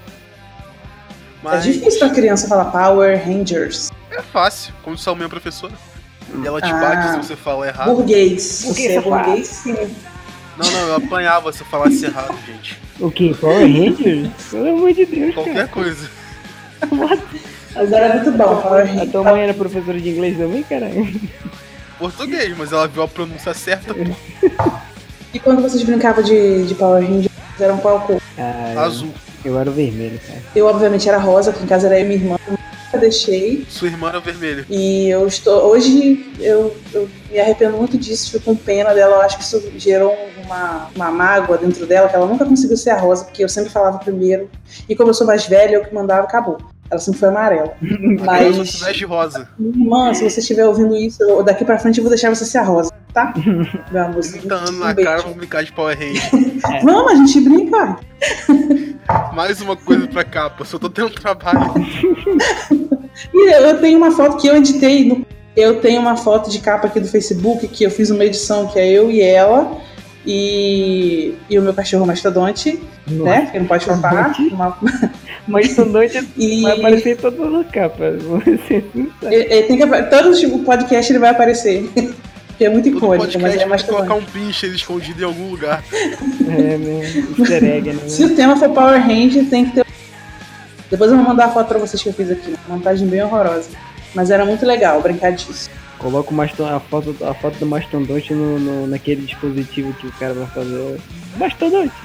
É Mas difícil pra criança falar Power Rangers. é fácil, como sua mãe é professora. E ela te Ah. bate se você fala errado. Burguês. O que Você é você fala? burguês, sim. Não, não, eu apanhava se eu falasse errado, gente. O que? Power Rangers? Pelo amor de Deus, Qualquer cara. coisa. Mas era muito bom, Power A Ranger. tua mãe era professora de inglês também, caralho? Português, mas ela viu a pronúncia certa, pô. E quando vocês brincavam de, de Power Ranger, vocês eram qual cor? Ah, Azul. Eu era o vermelho, cara. Eu, obviamente, era rosa, porque em casa era eu e minha irmã. Eu nunca deixei. Sua irmã era vermelha. E eu estou. Hoje eu, eu me arrependo muito disso, fico com pena dela. Eu acho que isso gerou uma, uma mágoa dentro dela, que ela nunca conseguiu ser a rosa, porque eu sempre falava primeiro. E como eu sou mais velha, eu que mandava, acabou. Ela sempre foi amarela. Mas... Mas, se veste rosa. minha irmã, se você estiver ouvindo isso, eu- daqui pra frente eu vou deixar você ser a rosa, tá? Meu amor, trinta anos na um beijo. cara, vou brincar de Power Ranger. Vamos, a gente brinca. Mais uma coisa pra capa, só tô tendo trabalho. E eu tenho uma foto que eu editei. No... Eu tenho uma foto de capa aqui do Facebook que eu fiz uma edição que é eu e ela. E, e o meu cachorro mastodonte, Nossa. né? Que não pode faltar. Uma... Mastodonte e... vai aparecer em todas as capas. Você não sabe. Ele, ele tem que, todo tipo de podcast ele vai aparecer. Porque é muito Todo icônico, podcast mas é vai mastodonte. colocar um pincher escondido em algum lugar. É, né? Easter egg, né? Se o tema for Power Ranger, tem que ter. Depois eu vou mandar a foto pra vocês que eu fiz aqui. Uma montagem bem horrorosa. Mas era muito legal brincar disso. Coloca o maston, a, foto, a foto do mastodonte no, no, naquele dispositivo que o cara vai fazer. Mastodonte!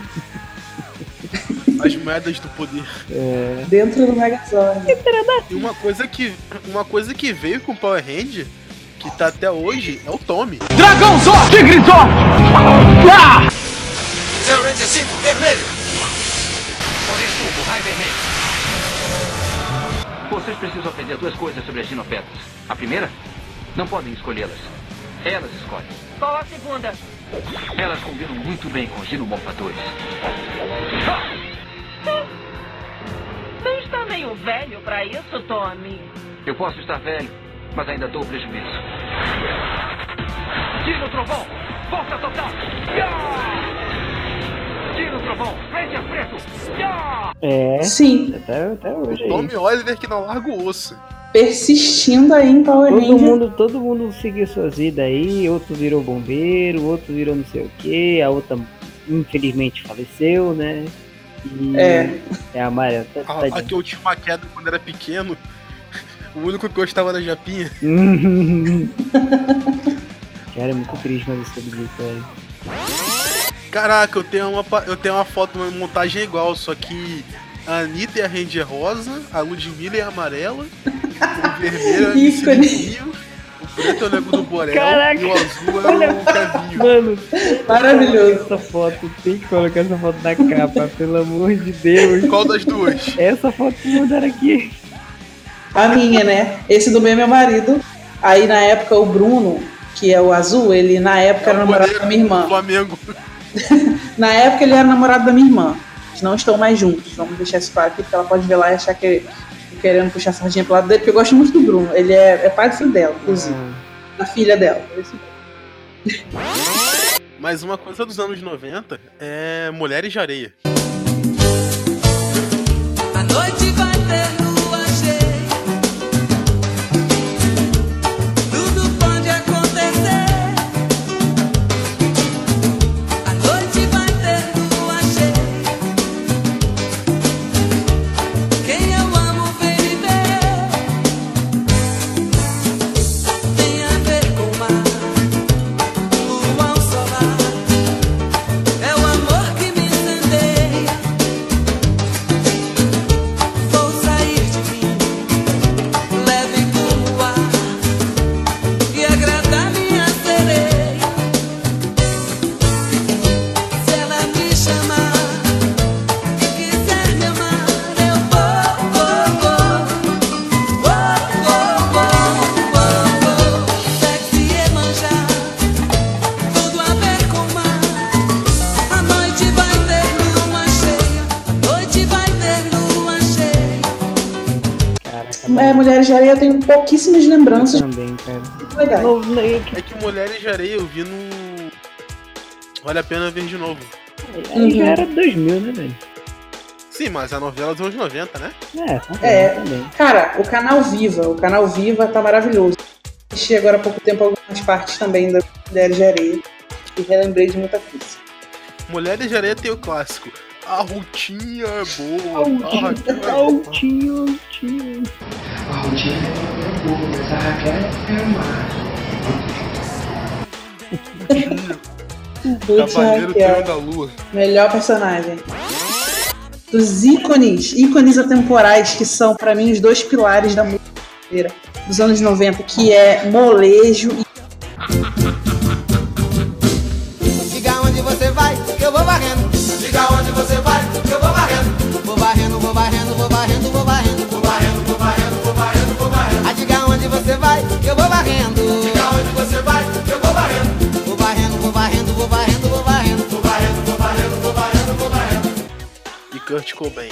As moedas do poder. É. Dentro do Megazord. E uma coisa que, uma coisa que veio com o Power Ranger, que tá até hoje, é o Tommy. Dragão Zord! Tigre Zord! Ah! Seu Ranger cinco, vermelho! Poder turbo, raio vermelho. Vocês precisam aprender duas coisas sobre as ginopetras. A primeira, não podem escolhê-las. Elas escolhem. Qual a segunda? Elas combinam muito bem com os ginomorfadores. Não está meio velho pra isso, Tommy? Eu posso estar velho, mas ainda dou prejuízo. Dino Trovão! Força total! Dino Trovão! Ranger preto! É. Sim. Até, até hoje. O Tommy Oliver que não larga o osso. Persistindo aí em Power Todo Ranger. mundo, todo mundo seguiu suas vidas aí, outro virou bombeiro, outro virou não sei o que, a outra infelizmente faleceu, né? E É. É a Maria. Tá, tá A, a que eu tinha uma queda quando era pequeno. O único que gostava da Japinha. Cara, é muito triste, mas isso tudo isso aí. Caraca, eu tenho uma, pa- eu tenho uma foto, uma montagem igual, só que a Anitta é a Ranger rosa, a Ludmilla é a amarela, o vermelho é a Missy Rio, o preto é o Nego do Borel Caraca. e o azul é o Kevinho. Mano, maravilhoso. Essa foto, tem que colocar essa foto na capa, pelo amor de Deus. Qual das duas? Essa foto que mandaram aqui. A minha, né? Esse do meu é meu marido. Aí na época o Bruno, que é o azul, ele na época era namorado da minha irmã. Flamengo. Na época ele era namorado da minha irmã. Eles não estão mais juntos. Vamos deixar isso claro aqui, porque ela pode ver lá e achar que eu querendo puxar a sardinha pro lado dele, porque eu gosto muito do Bruno. Ele é, é pai do filho dela, inclusive. Uhum. Da filha dela. Mas uma coisa dos anos noventa é Mulheres de Areia. A noite vai ter lua cheia. Tudo pode acontecer. A noite vai ter lua cheia. Quem eu amo vem me ver. Tem a ver com o mar, lua ao solar. É o amor que me incendeia. Vou sair de mim, leve como ar, e agradar minha sereia. Se ela me chamar e quiser me amar, eu vou, vou, vou, vou, vou, vou, vou. Sexy e manjar, tudo a ver com o mar. A noite vai ter lua cheia, a noite vai ter lua cheia. É, Mulheres de Areia eu tenho pouquíssimas lembranças. Também, cara. Muito legais. É que Mulheres de Areia eu vi no... Vale a pena ver de novo. Aí já era dois mil, né, velho? Sim, mas a novela dos anos noventa, né? É, também, É, também. cara, o canal Viva, o canal Viva tá maravilhoso. Assisti agora há pouco tempo algumas partes também da Mulheres de Areia e relembrei de muita coisa. Mulheres de Areia tem o clássico. A Rutinha é boa. Altinho, a Raquel é boa. altinho, altinho. A rotina é boa, mas a Raquel é má. Putz, Cavaleiro Raquel. Treino da Lua. Melhor personagem. Dos ícones, ícones atemporais que são pra mim os dois pilares da música brasileira dos anos noventa, que é molejo e Diga onde você vai, que eu vou varrendo. Diga onde você vai, que eu vou varrendo. Vou varrendo, vou varrendo, vou varrendo, vou varrendo. Vou varrendo, vou varrendo, vou varrendo, vou varrendo. Ah, diga onde você vai, que eu vou varrendo. Diga onde você vai, que eu vou varrendo. Vou varrendo, vou varrendo, vou varrendo, vou varrendo. Vou varrendo, vou varrendo, vou varrendo, vou varrendo. E Kurt Cobain.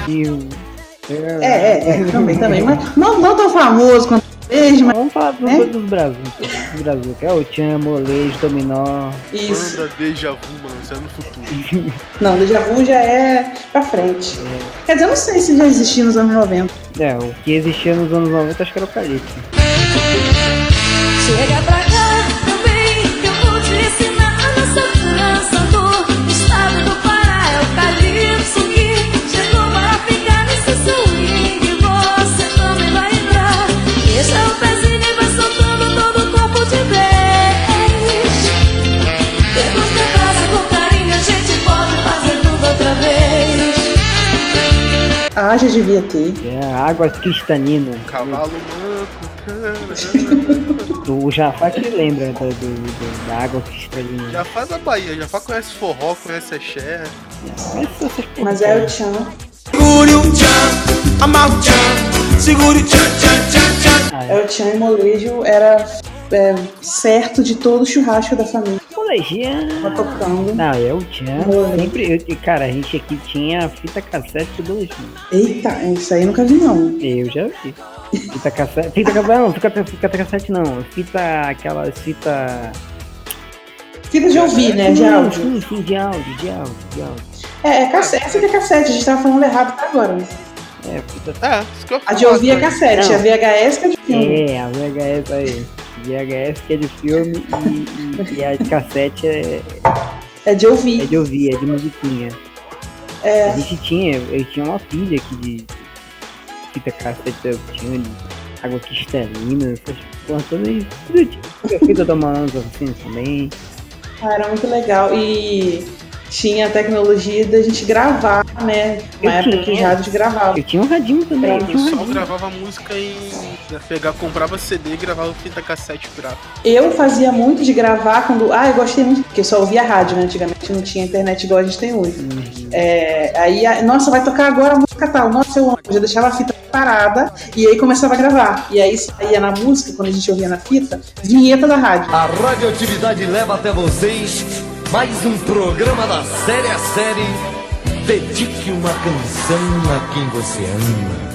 Brasil. É, é, é, também, também. Mas não, não tão famoso quanto eles, mas. Vamos falar dos, é? dos Brasil. Dos Brasil, que é o Tchan, Molejo, Dominó. Isso. Banda Deja Vu, mano, isso é no futuro. Não, Deja Vu já é pra frente. É. Quer dizer, eu não sei se já existia nos anos noventa. É, o que existia nos anos noventa acho que era o Calypso. Chega pra cá também, que eu vou te ensinar a nossa dança do estado do Pará. É o Calypso que chegou para ficar nesse swing. Você também vai entrar. Deixa o pezinho e vai soltando todo o corpo de vez. Depois que abraça com carinho, a gente pode fazer tudo outra vez. Ah, já devia ter. É, água cristalina. Cavalo manco. O Jafá que lembra da, do, do, da água cristalina. Jafá da Bahia, Jafá conhece forró, conhece axé. Mas é o Tchan. Segure o Tchan, amarra o Tchan, segure o Tchan, Tchan, Tchan, Tchan. É o Tchan e Molejo era é, certo de todo o churrasco da família. Molejiano. Tá tocando. Não, é o Tchan. Sempre, eu, cara, a gente aqui tinha fita cassete do Molejo. Eita, isso aí eu nunca vi não. Eu já vi. Fita cassete. Fita cassete não, fita, fita cassete não. Fita, aquela fita. Fita de ouvir, né? De áudio. Sim, sim, de áudio, de áudio, de áudio. É, é cassete, essa que é cassete, a gente tava falando errado até agora. Né? É, fita. É, isso que eu A de ouvir é cassete, Não. a V H S que é de filme. É, a V H S aí. V H S que é de filme e, e, e a de cassete é. É de ouvir. É de ouvir, é de musiquinha. É. A gente tinha, eu tinha uma pilha aqui de fita cassete, eu tinha de água cristalina, essas porra todas aí. Tudo tinha. Fita da Malanza assim também. Ah, era muito legal. E tinha a tecnologia da gente gravar, né? Na Eu época tinha. que os rádios gravavam. Eu tinha um radinho também. O Eu tinha um pessoal radinho. gravava música em. Ia pegar, comprava C D e gravava fita cassete pirata. Eu fazia muito de gravar quando. Ah, eu gostei muito, porque eu só ouvia rádio, né? Antigamente não tinha internet igual a gente tem hoje. Uhum. É, aí, a- nossa, vai tocar agora a música tal. Nossa, eu amo. Eu já deixava a fita parada e aí começava a gravar. E aí saía na música, quando a gente ouvia na fita, vinheta da rádio. A radioatividade leva até vocês mais um programa da série a série. Dedique uma canção a quem você ama.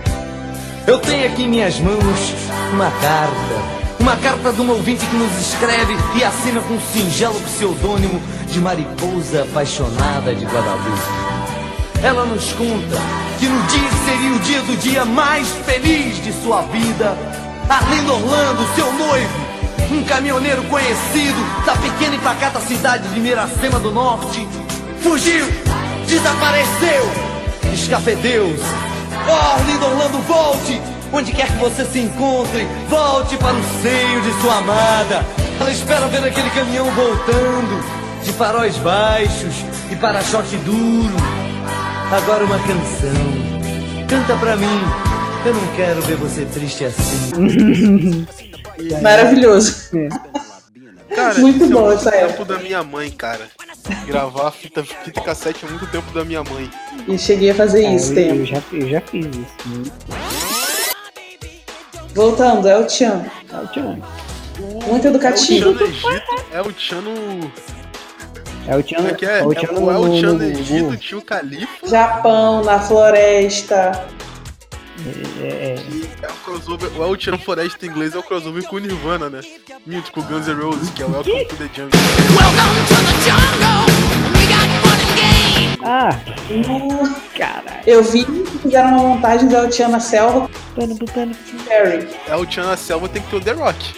Eu tenho aqui em minhas mãos uma carta. Uma carta de um ouvinte que nos escreve e assina com um singelo pseudônimo de Mariposa Apaixonada de Guadalupe. Ela nos conta que no dia que seria o dia do dia mais feliz de sua vida, Arlindo Orlando, seu noivo, um caminhoneiro conhecido da pequena e pacata cidade de Miracema do Norte, fugiu, desapareceu, escafedeu-se. Oh, Arlindo Orlando, volte! Onde quer que você se encontre, volte para o seio de sua amada. Ela espera ver aquele caminhão voltando, de faróis baixos e para-choque duro. Agora uma canção, canta pra mim, eu não quero ver você triste assim. Maravilhoso. Cara, Muito isso bom é essa muito época. tempo da minha mãe, cara. Gravar fita, fita cassete é muito tempo da minha mãe. E cheguei a fazer Ah, isso, eu, tempo. eu, já, eu já fiz isso. Né? Voltando, é o Tchan. É o Tchan. Muito educativo. É o Tchan no Egito, é o Tchan no... É o Tchan, Como é que é? é o Tchan É no, o El Tchan no, no no, Egito, no, tinha o Califa. Japão, na floresta. é, é, E é o crossover, o El Tchan Floresta em inglês é o crossover com o Nirvana, né? Minto, com o Guns N' Roses, que é o Welcome to the Jungle. Ah, caralho. Eu vi que fizeram uma montagem da El Tchan na selva. Perry. El Tchan na selva tem que ter o The Rock.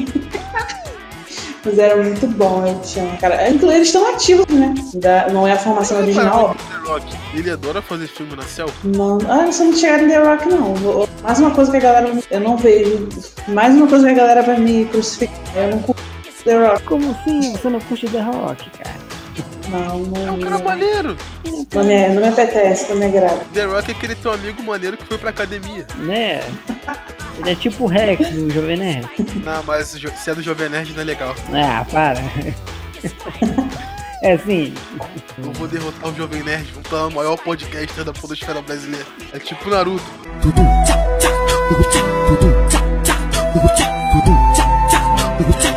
Mas era muito bom El Tchan, cara. Então, eles estão ativos, né? Da- não é a formação original. The Rock, ele adora fazer filme na selva. Não, ah, não sou muito chegada em The Rock, não. Vou- Mais uma coisa que a galera. Eu não vejo. Mais uma coisa que a galera vai me crucificar. Eu não curto The Rock. Como assim? Você não curte The Rock, cara? Não, não. É um cara maneiro. Não me, não me apetece, não me agrada. The Rock é aquele teu amigo maneiro que foi pra academia. Né? Ele é tipo o Rex do Jovem Nerd. Não, mas se é do Jovem Nerd não é legal. Ah, para. É assim. Eu vou derrotar o Jovem Nerd, vamos para o maior podcaster da podosfera brasileira. É tipo Naruto.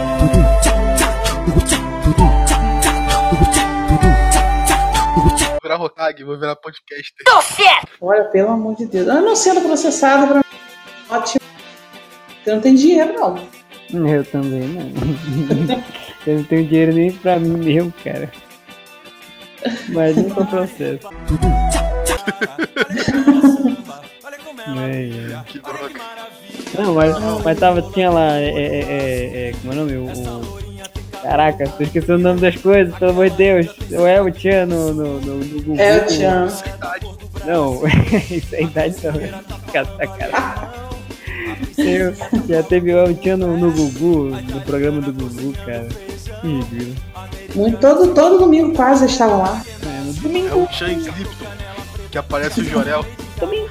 Virar Hokage, vou virar podcast. Olha, pelo amor de Deus. Eu não sendo processada pra mim. Ótimo. Você não tem dinheiro, não. Eu também não. Eu não tenho dinheiro nem pra mim mesmo, cara. Mas não tô processo. é, é. Que droga. Não, mas, mas tava, tinha lá, é, é, é, é, como é o nome? O, o... Caraca, tô esquecendo o nome das coisas, pelo amor de Deus. O El-chan no, no, no, no Google. El-chan. Não, isso é idade também. Cara. Eu, já teve o El-chan no, no Gugu, no programa do Gugu, cara. Que ridículo. Muito, todo, todo domingo quase eles estavam lá. É, no domingo. É o Chan Clipton, que aparece o Jorel. Domingo.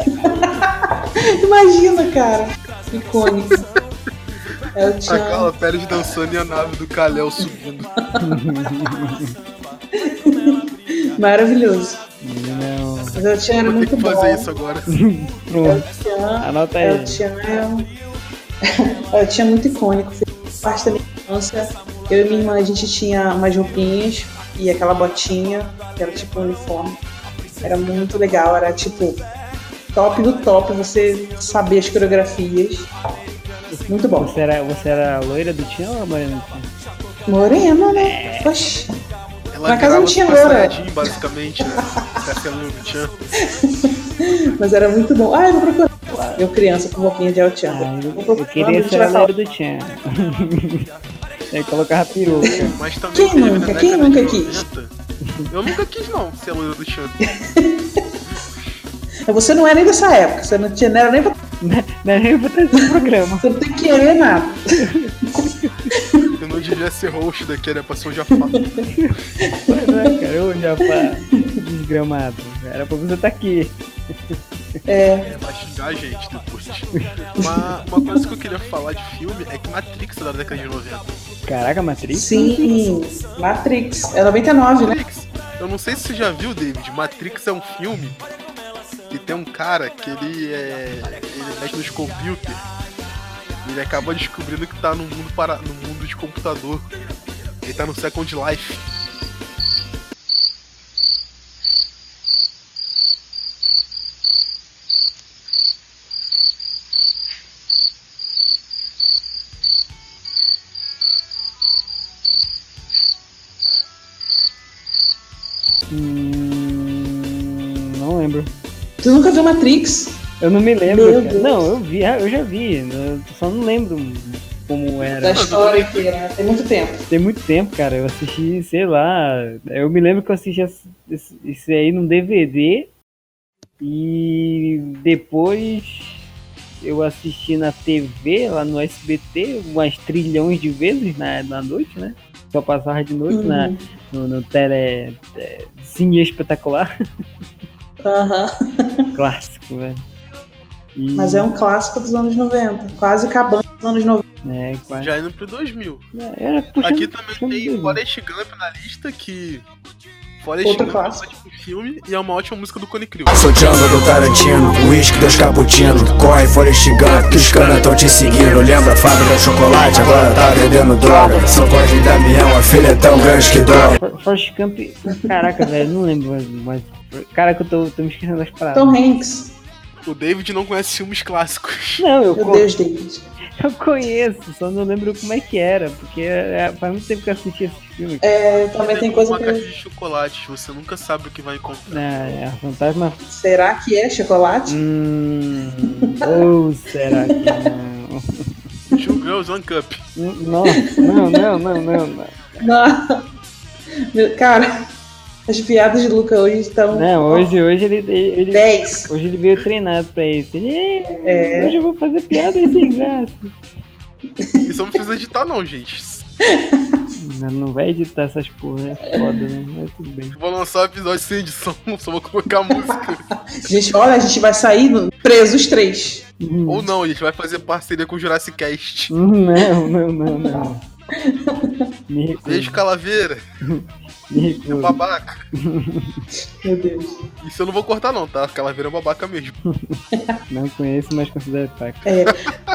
Imagina, cara. Icônico. É o Chan. A Carla Pérez dançando e a nave do Kal-El subindo. Maravilhoso. Não. Mas o Chan era Vou muito ter que bom. fazer isso agora. Pronto. Anota aí. O Chan é um... O Chan é muito icônico. Fez parte da minha infância. Eu e minha irmã, a gente tinha umas roupinhas e aquela botinha, que era tipo um uniforme. Era muito legal, era tipo top do top, você saber as coreografias. Muito bom. Você era, você era loira do Tchan ou morena do Tchan? Morena, né? Poxa. Ela Na casa não tinha loira. basicamente, né? Castelo do Tchan. Mas era muito bom. Ah, eu vou procurar. Eu criança com roupinha de El-chan. Ah, eu, eu queria ser a loira do Tchan. Aí colocava peru. Mas também Quem teve nunca? na Quem década nunca de quis? noventa. Eu nunca quis não ser a loira do Tchan. Você não é nem dessa época, você não, tinha, não era nem pra... Não era nem pra ter esse programa. Você não tem que querer nada. Eu não devia ser host daqui, era pra ser o Jafar. Não é, cara, ô Jafar, desgramado. Era pra você estar aqui. É. Vai xingar a gente depois. Uma, uma coisa que eu queria falar de filme é que Matrix é da década de noventa. Caraca, Matrix? Sim, Matrix. É noventa e nove, né? Matrix. Eu não sei se você já viu, David. Matrix é um filme que tem um cara que ele é. ele mexe nos computers. Ele acaba descobrindo que tá no mundo, para, no mundo de computador. Ele tá no Second Life. Hum, não lembro. Tu nunca viu Matrix? Eu não me lembro, Meu cara. Deus. Não, eu vi, eu já vi. Eu só não lembro como era. Da história inteira, tem muito tempo. Tem muito tempo, cara. Eu assisti, sei lá. Eu me lembro que eu assisti esse- isso aí num D V D. E depois eu assisti na T V, lá no S B T, umas trilhões de vezes na, na noite, né? Só passava de noite Uhum. na, no, no tele é, Cine Espetacular. Aham. Clássico, velho. E- Mas é um clássico dos anos noventa. Quase acabando dos anos noventa. É, quase. Já indo pro dois mil. Era puxando- Aqui também puxando tem mesmo. Forrest Gump na lista, que Forrest Outro Gump é um clássico. ótimo filme e é uma ótima música do Cone Crew. Sou Django do Tarantino, whisky dos cappuccino. Corre, Forrest Gump, que os caras tão te seguindo. Lembra a fábrica de chocolate, agora tá vendendo droga. São Cosme e Damião, a filha é tão grande que dói. For- Forrest Gump, caraca, velho, não lembro mais, mais. Caraca, eu tô, tô me esquecendo das paradas. Tom Hanks. O David não conhece filmes clássicos. Não, eu, Meu co- Deus, David. eu conheço, só não lembro como é que era, porque é- faz muito tempo que eu assisti esse filme. É, também tem coisa uma que... caixa de chocolate, você nunca sabe o que vai encontrar. É, é fantasma. Será que é chocolate? Hum. Ou será que não? Two Girls, One Cup. Nossa, não, não, não, não, não. Não. Meu- Cara, as piadas de Luca hoje estão... Não, hoje, hoje ele, ele. dez. Hoje ele veio treinado pra isso. Ele, É. Hoje eu vou fazer piada aí sem graça. Isso não precisa editar não, gente. Não, não vai editar essas porra, é foda, né? Mas tudo bem. Vou lançar um episódio sem edição, só vou colocar música. Gente, olha, a gente vai sair no- presos os três. Ou não, a gente vai fazer parceria com o Jurassic Cast. Não, não, não, não. Me recuso. Beijo, Calaveira. Me recuso. Babaca. Meu Deus. Isso eu não vou cortar não, tá? Calaveira é babaca mesmo. Não conheço, mas considero paca. É.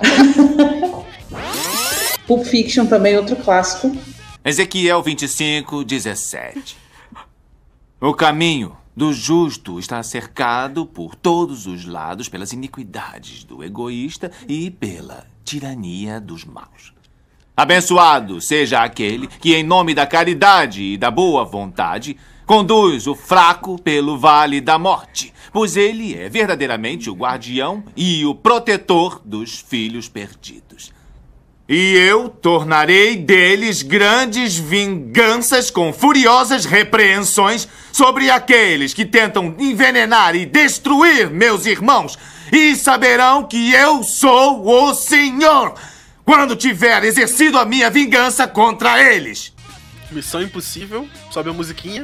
Pulp Fiction também, outro clássico. Ezequiel vinte e cinco, dezessete. O caminho do justo está cercado por todos os lados pelas iniquidades do egoísta e pela tirania dos maus. Abençoado seja aquele que, em nome da caridade e da boa vontade, conduz o fraco pelo vale da morte, pois ele é verdadeiramente o guardião e o protetor dos filhos perdidos. E eu tornarei deles grandes vinganças com furiosas repreensões sobre aqueles que tentam envenenar e destruir meus irmãos, e saberão que eu sou o Senhor, quando tiver exercido a minha vingança contra eles. Missão Impossível, sobe a musiquinha.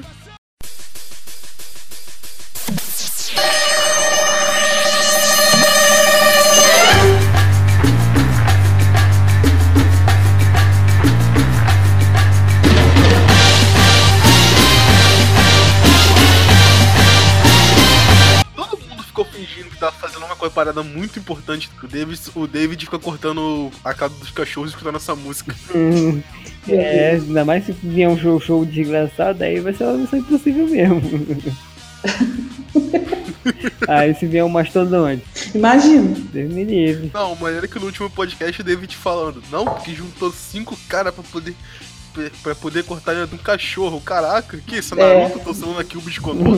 Ficou fingindo que tava fazendo uma coisa parada muito importante. O David, o David fica cortando a casa dos cachorros escutando essa música. Hum, é, ainda mais se vier um show, show desgraçado, aí vai ser uma missão impossível mesmo. Aí se vier um mastodonte. Imagina. Deus me livre. Não, maneira que no último podcast o David falando, não, porque juntou cinco caras pra poder. Pra poder cortar de um cachorro. Caraca, que isso? Naruto, tô usando aqui o bisconoso.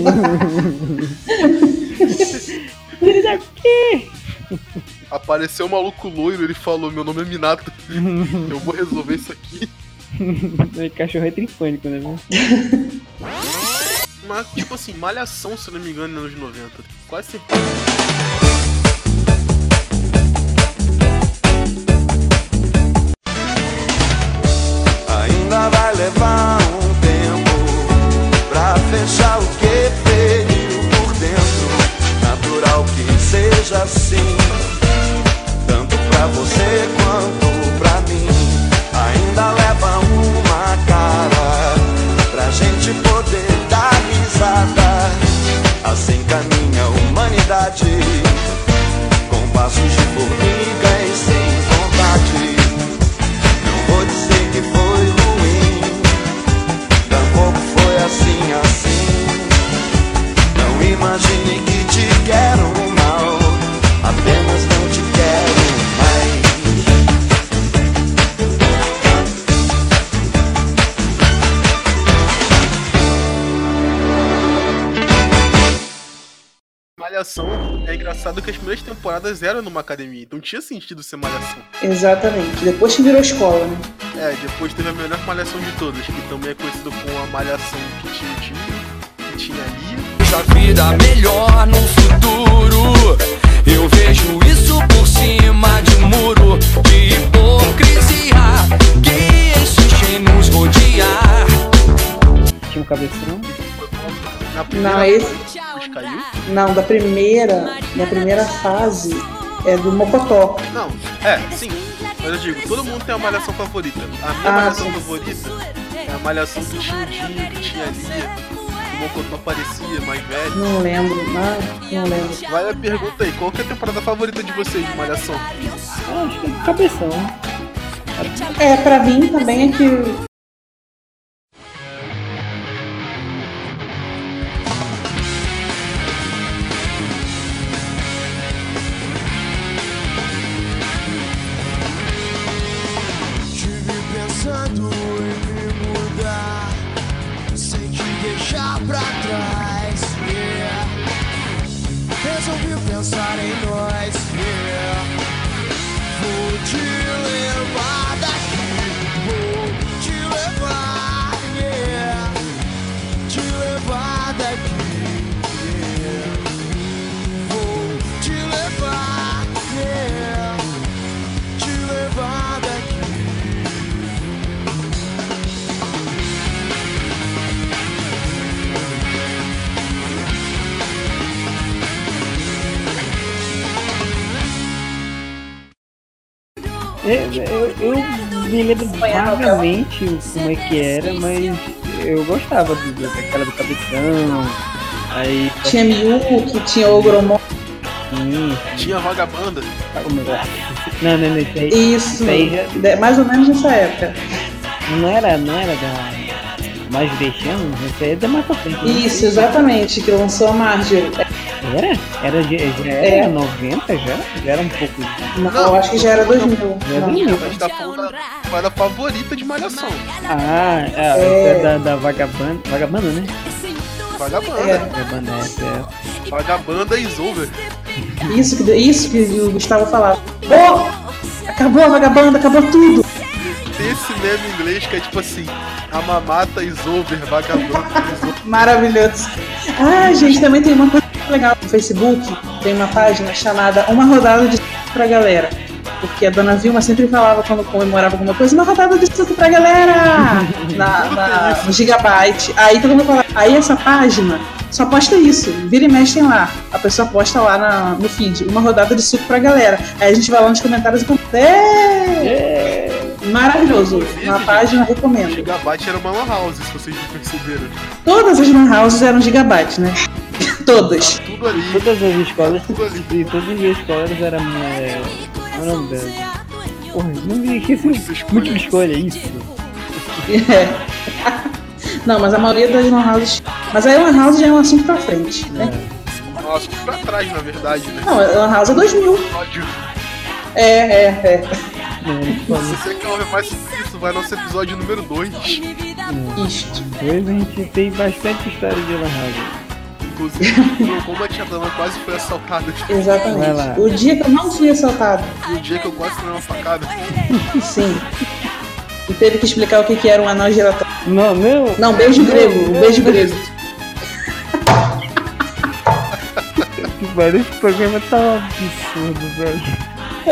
Apareceu um maluco loiro, ele falou, meu nome é Minato. Eu vou resolver isso aqui. Cachorro é trifônico, né? Mas, tipo assim, Malhação, se não me engano, nos anos noventa. Quase certeza. Ainda vai levar um tempo pra fechar o que veio por dentro. Natural que seja assim, tanto pra você quanto pra mim. Ainda leva uma cara pra gente poder dar risada. Assim caminha a humanidade, com passos de formiga e sem vontade. Não vou dizer que foi ruim, tampouco foi assim, assim. Não imagine que te quero mal, apenas não te quero mais. Malhação, é engraçado que as primeiras temporadas eram numa academia, então tinha sentido ser Malhação. Exatamente, depois que virou escola, né? É, depois teve a melhor Malhação de todas, que também é conhecida como a Malhação que tinha o Dinho, que tinha a Lia. A vida melhor no futuro, eu vejo isso por cima de um muro de hipocrisia que insiste em nos rodear. Tinha um cabeção? Na primeira, não, esse... caiu? Não, da primeira, da primeira fase é do Mocotó. Não, é, sim. Mas eu digo, todo mundo tem uma malhação favorita. A minha ah, malhação sim. favorita é a malhação que tinha o Dinho, que tinha a Lia. O Mocotó aparecia mais velho. Não lembro, não, não lembro. Vai a pergunta aí, qual que é a temporada favorita de vocês de Malhação? Ah, acho que é cabeção. É, pra mim também é que... Pensando em me mudar, sei que deixar pra trás, yeah. Resolvi pensar em nós, yeah. Vou te levar daqui, vou te levar, yeah. Te levar daqui, yeah. Vou te levar, yeah. Te levar daqui. Eu, eu, eu me lembro vagamente como é que era, mas eu gostava do, daquela do cabeção. Aí tinha Miyuki, tinha Ogromon. Sim. Tinha Vagabanda. Não, não, não, isso aí. Isso, isso aí já... mais ou menos nessa época. Não era, não era da Nós Deixamos, isso aí é da mais pra frente. né? Isso, exatamente, que lançou a Marjorie. Era? Era de, já era É. noventa já? Já era um pouco. Não, eu acho que já era dois mil. Já era Não. dois mil. A gente tá falando da, foi da favorita de Malhação. Ah, é, É. é da, da Vagabanda. Vagabanda, né? Vagabanda. É. Vagabanda, é. Vagabanda is over. Isso que, isso que o Gustavo falava. Oh, acabou a vagabanda, acabou tudo. Tem esse meme em inglês que é tipo assim: a mamata is over, vagabanda is over. Maravilhoso. Ah, gente, também tem uma coisa legal no Facebook. Tem uma página chamada Uma Rodada de Suco pra Galera. Porque a dona Vilma sempre falava quando comemorava alguma coisa, uma rodada de suco pra galera! na, na, no Gigabyte. Aí todo mundo fala, aí essa página só posta isso, vira e mexe tem lá. A pessoa posta lá na, no feed, uma rodada de suco pra galera. Aí a gente vai lá nos comentários e comenta. É! Maravilhoso. Uma página, recomendo. Gigabyte era uma lan house, se vocês não perceberam. Todas as lan houses eram Gigabyte, né? Todas. Tudo ali. Todas as escolas. Tudo ali. E todas as escolas eram. É, qual é o nome dela? Porra, não me esqueci. Múltipla escolha, isso. É. Não, mas a maioria das lan houses. Mas aí lan house já é um assunto pra frente, né? Nossa, pra trás, na verdade, né? Não, lan house é dois mil. Ódio. É, é, é. Se você quer ouvir mais sobre isso, vai no nosso episódio número dois. Isto. Hoje a gente tem bastante história de lan house. Inclusive, como a tia Dana quase foi assaltada. Vai lá. Exatamente. O dia que eu não fui assaltado. E o dia que eu quase tomei uma facada. Sim. E teve que explicar o que, que era um anel giratório. Não, não. Não, beijo Não, grego. não, Um beijo não. grego. Mano, esse programa tá um absurdo, velho.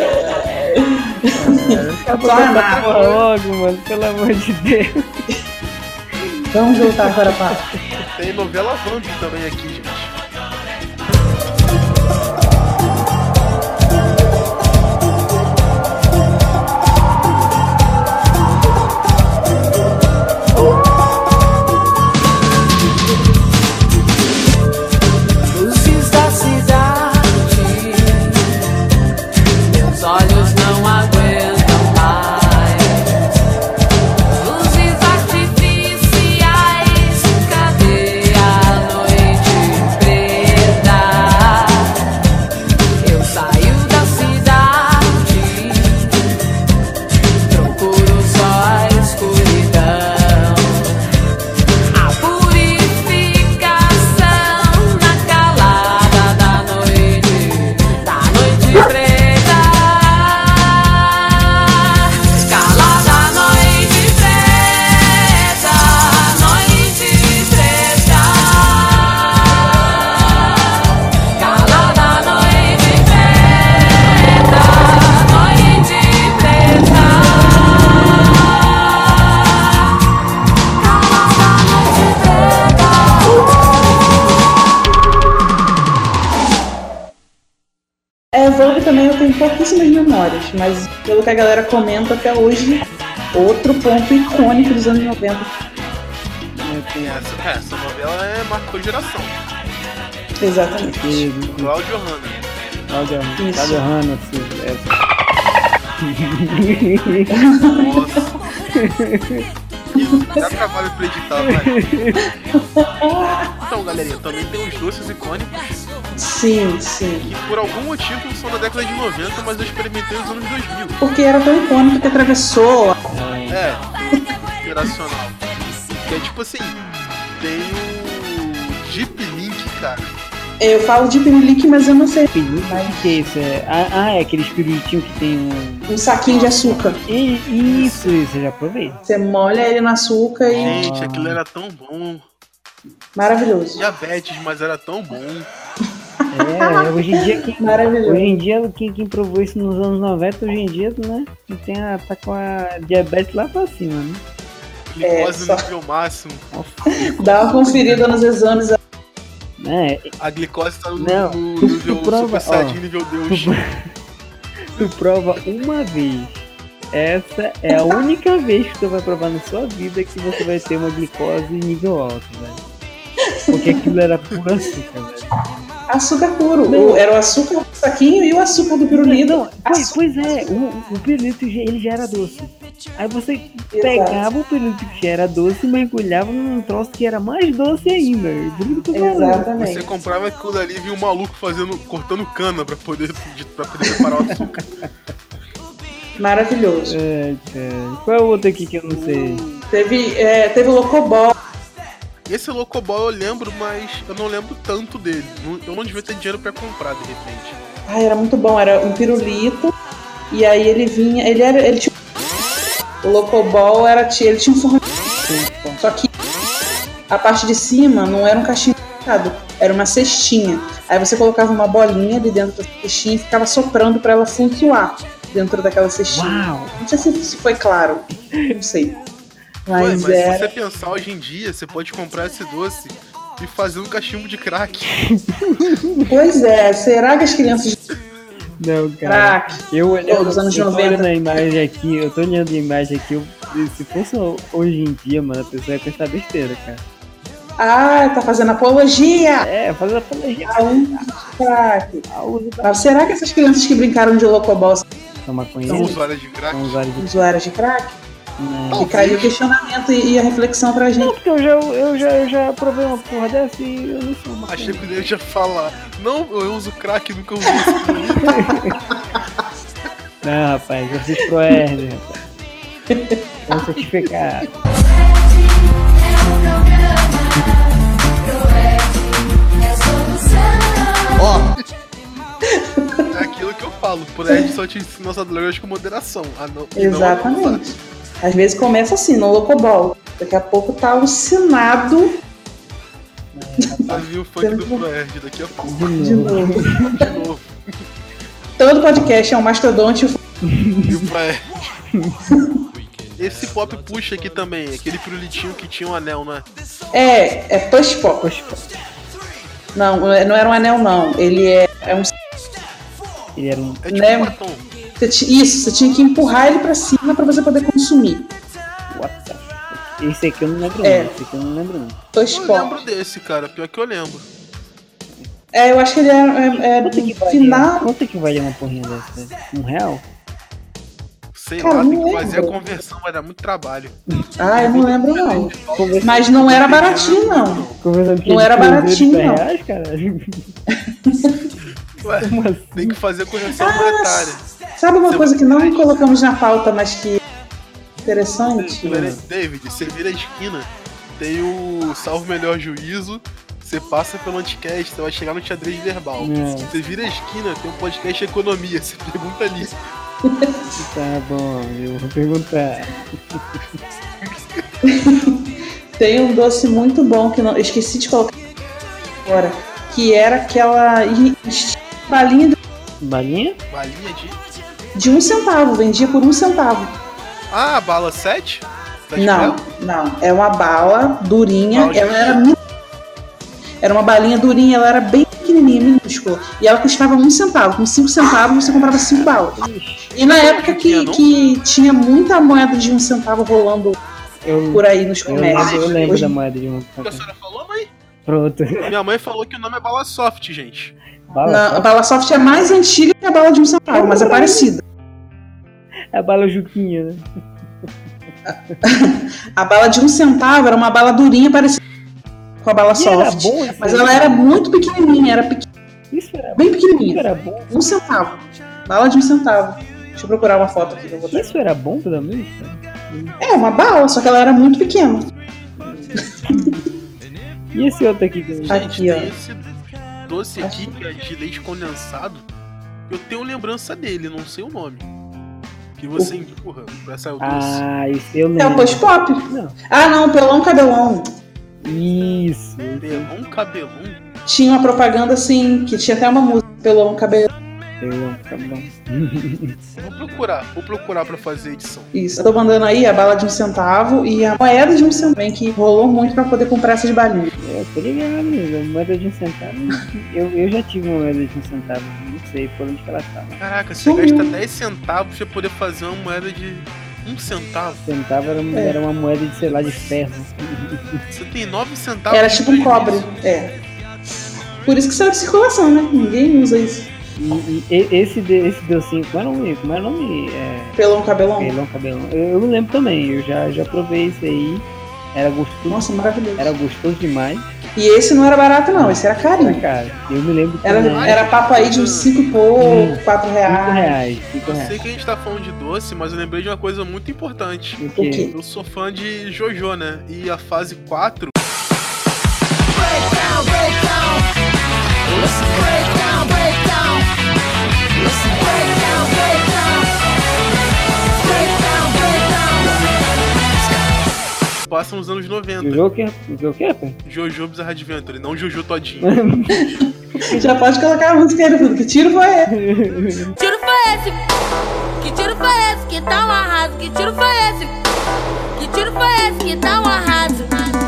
Acaba Só com essa amar. porra logo, mano, pelo amor de Deus. Vamos voltar para a paz. Tem novela Vamp também aqui, gente. Luzes da cidade, meus olhos não aguentam mais. Luzes artificiais, cadê a noite preta? Eu saio da cidade, procuro só a escuridão. A purificação na calada da noite, da noite preta. Calada noite preta, noite preta. Calada noite preta, noite preta. É, Vogue também eu tenho pouquíssimas memórias, mas pelo que a galera comenta até hoje, outro ponto icônico dos anos noventa. Essa, essa novela é, marcou geração. Exatamente. Cláudio Hanna. Cláudio Isso. Cláudio Hanna, Isso, dá trabalho pra editar, vai. Então, galerinha, também tem os doces icônicos Sim, sim. que por algum motivo são da década de noventa, mas eu experimentei nos anos dois mil. Porque era tão icônico que atravessou. É, geracional. Que é tipo assim, tem o Jeep Link, cara. Eu falo de pirulito, mas eu não sei. O que é isso? É... Ah, ah, é aqueles pirulitinhos que tem um... Um saquinho de açúcar. E, isso, isso, eu já provei. Você molha ele no açúcar e. Gente, aquilo era tão bom. Maravilhoso. Diabetes, mas era tão bom. É, hoje em dia quem, Maravilhoso. hoje em dia quem, quem provou isso nos anos noventa, hoje em dia, né? Quem tem a, tá com a diabetes lá pra cima, né? Glicose É, só- no nível máximo. Dá uma conferida nos exames. É, A glicose tá no, Não, no tu- nível tu prova, Super Saiyajin, ó. nível Deus. tu prova uma vez. Essa é a única vez que tu vai provar na sua vida que você vai ter uma glicose em nível alto, velho. Porque aquilo era puro açúcar, velho. Açúcar puro. O- era o açúcar do saquinho e o açúcar do pirulito. Não, pois, pois é, o, o pirulito já- ele já era doce. Aí você pegava o pirulito que era doce e mergulhava num troço que era mais doce ainda. Você comprava aquilo dali e via um maluco fazendo, cortando cana pra poder, pra poder preparar o açúcar. Maravilhoso. É, cara. Qual é o outro aqui que eu não sei? Teve, é, teve o Locobol. Esse Locobol eu lembro, mas eu não lembro tanto dele. Eu não devia ter dinheiro pra comprar, de repente. Ah, era muito bom. Era um pirulito. E aí ele vinha... Ele era... Ele tinha... O Locobol era... Ele tinha um formato. Só que a parte de cima não era um cachinho fechado. Era uma cestinha. Aí você colocava uma bolinha ali dentro da cestinha e ficava soprando pra ela flutuar dentro daquela cestinha. Uau. Não sei se, se foi claro. Não sei. Mas, Ué, mas era... se você pensar hoje em dia, você pode comprar esse doce e fazer um cachimbo de crack. Pois é, será que as crianças... Não, cara. Crack. Eu olhando dos anos eu tô noventa. olhando a imagem aqui, eu tô olhando a imagem aqui, eu, se fosse hoje em dia, mano, a pessoa ia pensar besteira, cara. Ah, tá fazendo apologia. É, fazendo apologia. A uso de crack. Mas será que essas crianças que brincaram de Locobol são maconheiras? São usuárias de crack? São usuárias de, usuárias de crack? Não. E caiu o questionamento e, e a reflexão pra gente. Não, porque eu já, eu já, eu já provei uma porra dessa e eu não sou uma Achei que ele ia falar. Não, eu uso crack, nunca usei isso. Não, rapaz, eu fiz pro Hermes, rapaz. É um certificado. Ó. É aquilo que eu falo, por aí só te ensina as drogas com moderação. Ah, não, exatamente. Não às vezes começa assim, no Locobol. Daqui a pouco tá alucinado. Vai vir o funk do Proerd daqui a pouco. De novo. De novo. Todo podcast é um mastodonte. E o Proerd. Esse pop puxa aqui também, aquele pirulitinho que tinha um anel, não é? É, é push pop. Push pop. Não, não era um anel não. Ele é, é um... Ele era um... É tipo né? um batom. Isso, você tinha que empurrar ele pra cima pra você poder consumir. What the fuck? Esse aqui eu não lembro É. não, esse aqui eu não lembro não. Push Eu pop. lembro desse, cara, pior que eu lembro. É, eu acho que ele é, é, é Quanto que do valia? final... Quanto que valia uma porrinha dessa? Um real? Sei Cara, lá, não tem que fazer a lembro. conversão, vai dar muito trabalho. Ah, eu não lembro não. Mas não era baratinho não. Não era baratinho não. Reais, cara? Ué, assim? tem que fazer a correção Ah, monetária. Sabe uma Você coisa que não colocamos na pauta, mas que é interessante? David, você vira a esquina, tem o Salvo Melhor Juízo, você passa pelo anticast, você vai chegar no xadrez verbal. É. Você vira a esquina, tem um podcast de economia, você pergunta ali. Tá bom, eu vou perguntar. Tem um doce muito bom que não, eu esqueci de colocar agora, que era aquela i- balinha de, Balinha? Balinha de... de um centavo, vendia por um centavo. Ah, bala sete? Tá de Não, mel? não, é uma bala durinha, Bala de ela mel. era muito... Era uma balinha durinha, ela era bem pequenininha, minúscula. E ela custava um centavo. Com cinco centavos você comprava cinco balas. E na época que, que tinha muita moeda de um centavo rolando Eu, por aí nos eu, comércios. eu lembro Hoje- da moeda de um. O que a senhora falou, mãe? Pronto. Minha mãe falou que o nome é bala soft, gente. Bala Não, só? a bala soft é mais antiga que a bala de um centavo, mas é parecida. É a bala Juquinha, né? A bala de um centavo era uma bala durinha parecida com a bala E era soft. bom esse Mas aí? ela era muito pequenininha, era pequ... Isso era bem Isso pequenininha. era bom. Um centavo. Bala de um centavo. Deixa eu procurar uma foto aqui. que eu vou botar. Isso era bom, pelo menos, cara? É, uma bala, só que ela era muito pequena. E esse outro aqui que eu... Aqui, Tem ó. esse doce aqui, que é de leite condensado. Eu tenho lembrança dele, não sei o nome. Que você empurra pra sair o doce. Ah, esse eu É o lembro. push pop? Não. Ah, não, pelão cabelão. Isso. Pelão cabelão? Tinha uma propaganda assim, que tinha até uma música, pelão cabelão. Pelão cabelão. Vou procurar, vou procurar pra fazer a edição. Isso. Eu tô mandando aí a bala de um centavo e a moeda de um centavo, também, que rolou muito pra poder comprar essas balinhas. É, tô ligado, amigo. A moeda de um centavo. eu, eu já tive uma moeda de um centavo. Não sei por onde que ela tava. Caraca, você Sumiu. gasta dez centavos pra poder fazer uma moeda de um centavo. Centavo era, uma- É. era uma moeda de, sei lá, de ferro. Você tem nove centavos. Era de tipo um prejuízo. cobre. É. Por isso que saiu de circulação, né? Ninguém usa isso. E, e esse, de- esse deu cinco, como é o nome? Como é o nome? É... Pelão Cabelão. Pelão Cabelão. Eu, eu me lembro também, eu já, já provei isso aí. Era gostoso. Nossa, maravilhoso. Era gostoso demais. E esse não era barato, não, esse era carinho. Era caro. Eu me lembro que Era, era papo aí de uns cinco e pouco, quatro reais. cinco reais. cinco Eu reais. sei que a gente tá falando de doce, mas eu lembrei de uma coisa muito importante. O quê? Eu sou fã de Jojo, né? E a fase quatro. Passa nos anos noventa. Jojo o quê? Jojo o quê, pô? Jojo Bizarre Adventure, não Jojo Todinho. Já pode colocar a música aí no fundo. Que tiro foi esse? Tiro foi esse? Que tiro foi esse? Que tá um arraso? Que tiro foi esse? Que tiro foi esse? Que tá um arraso?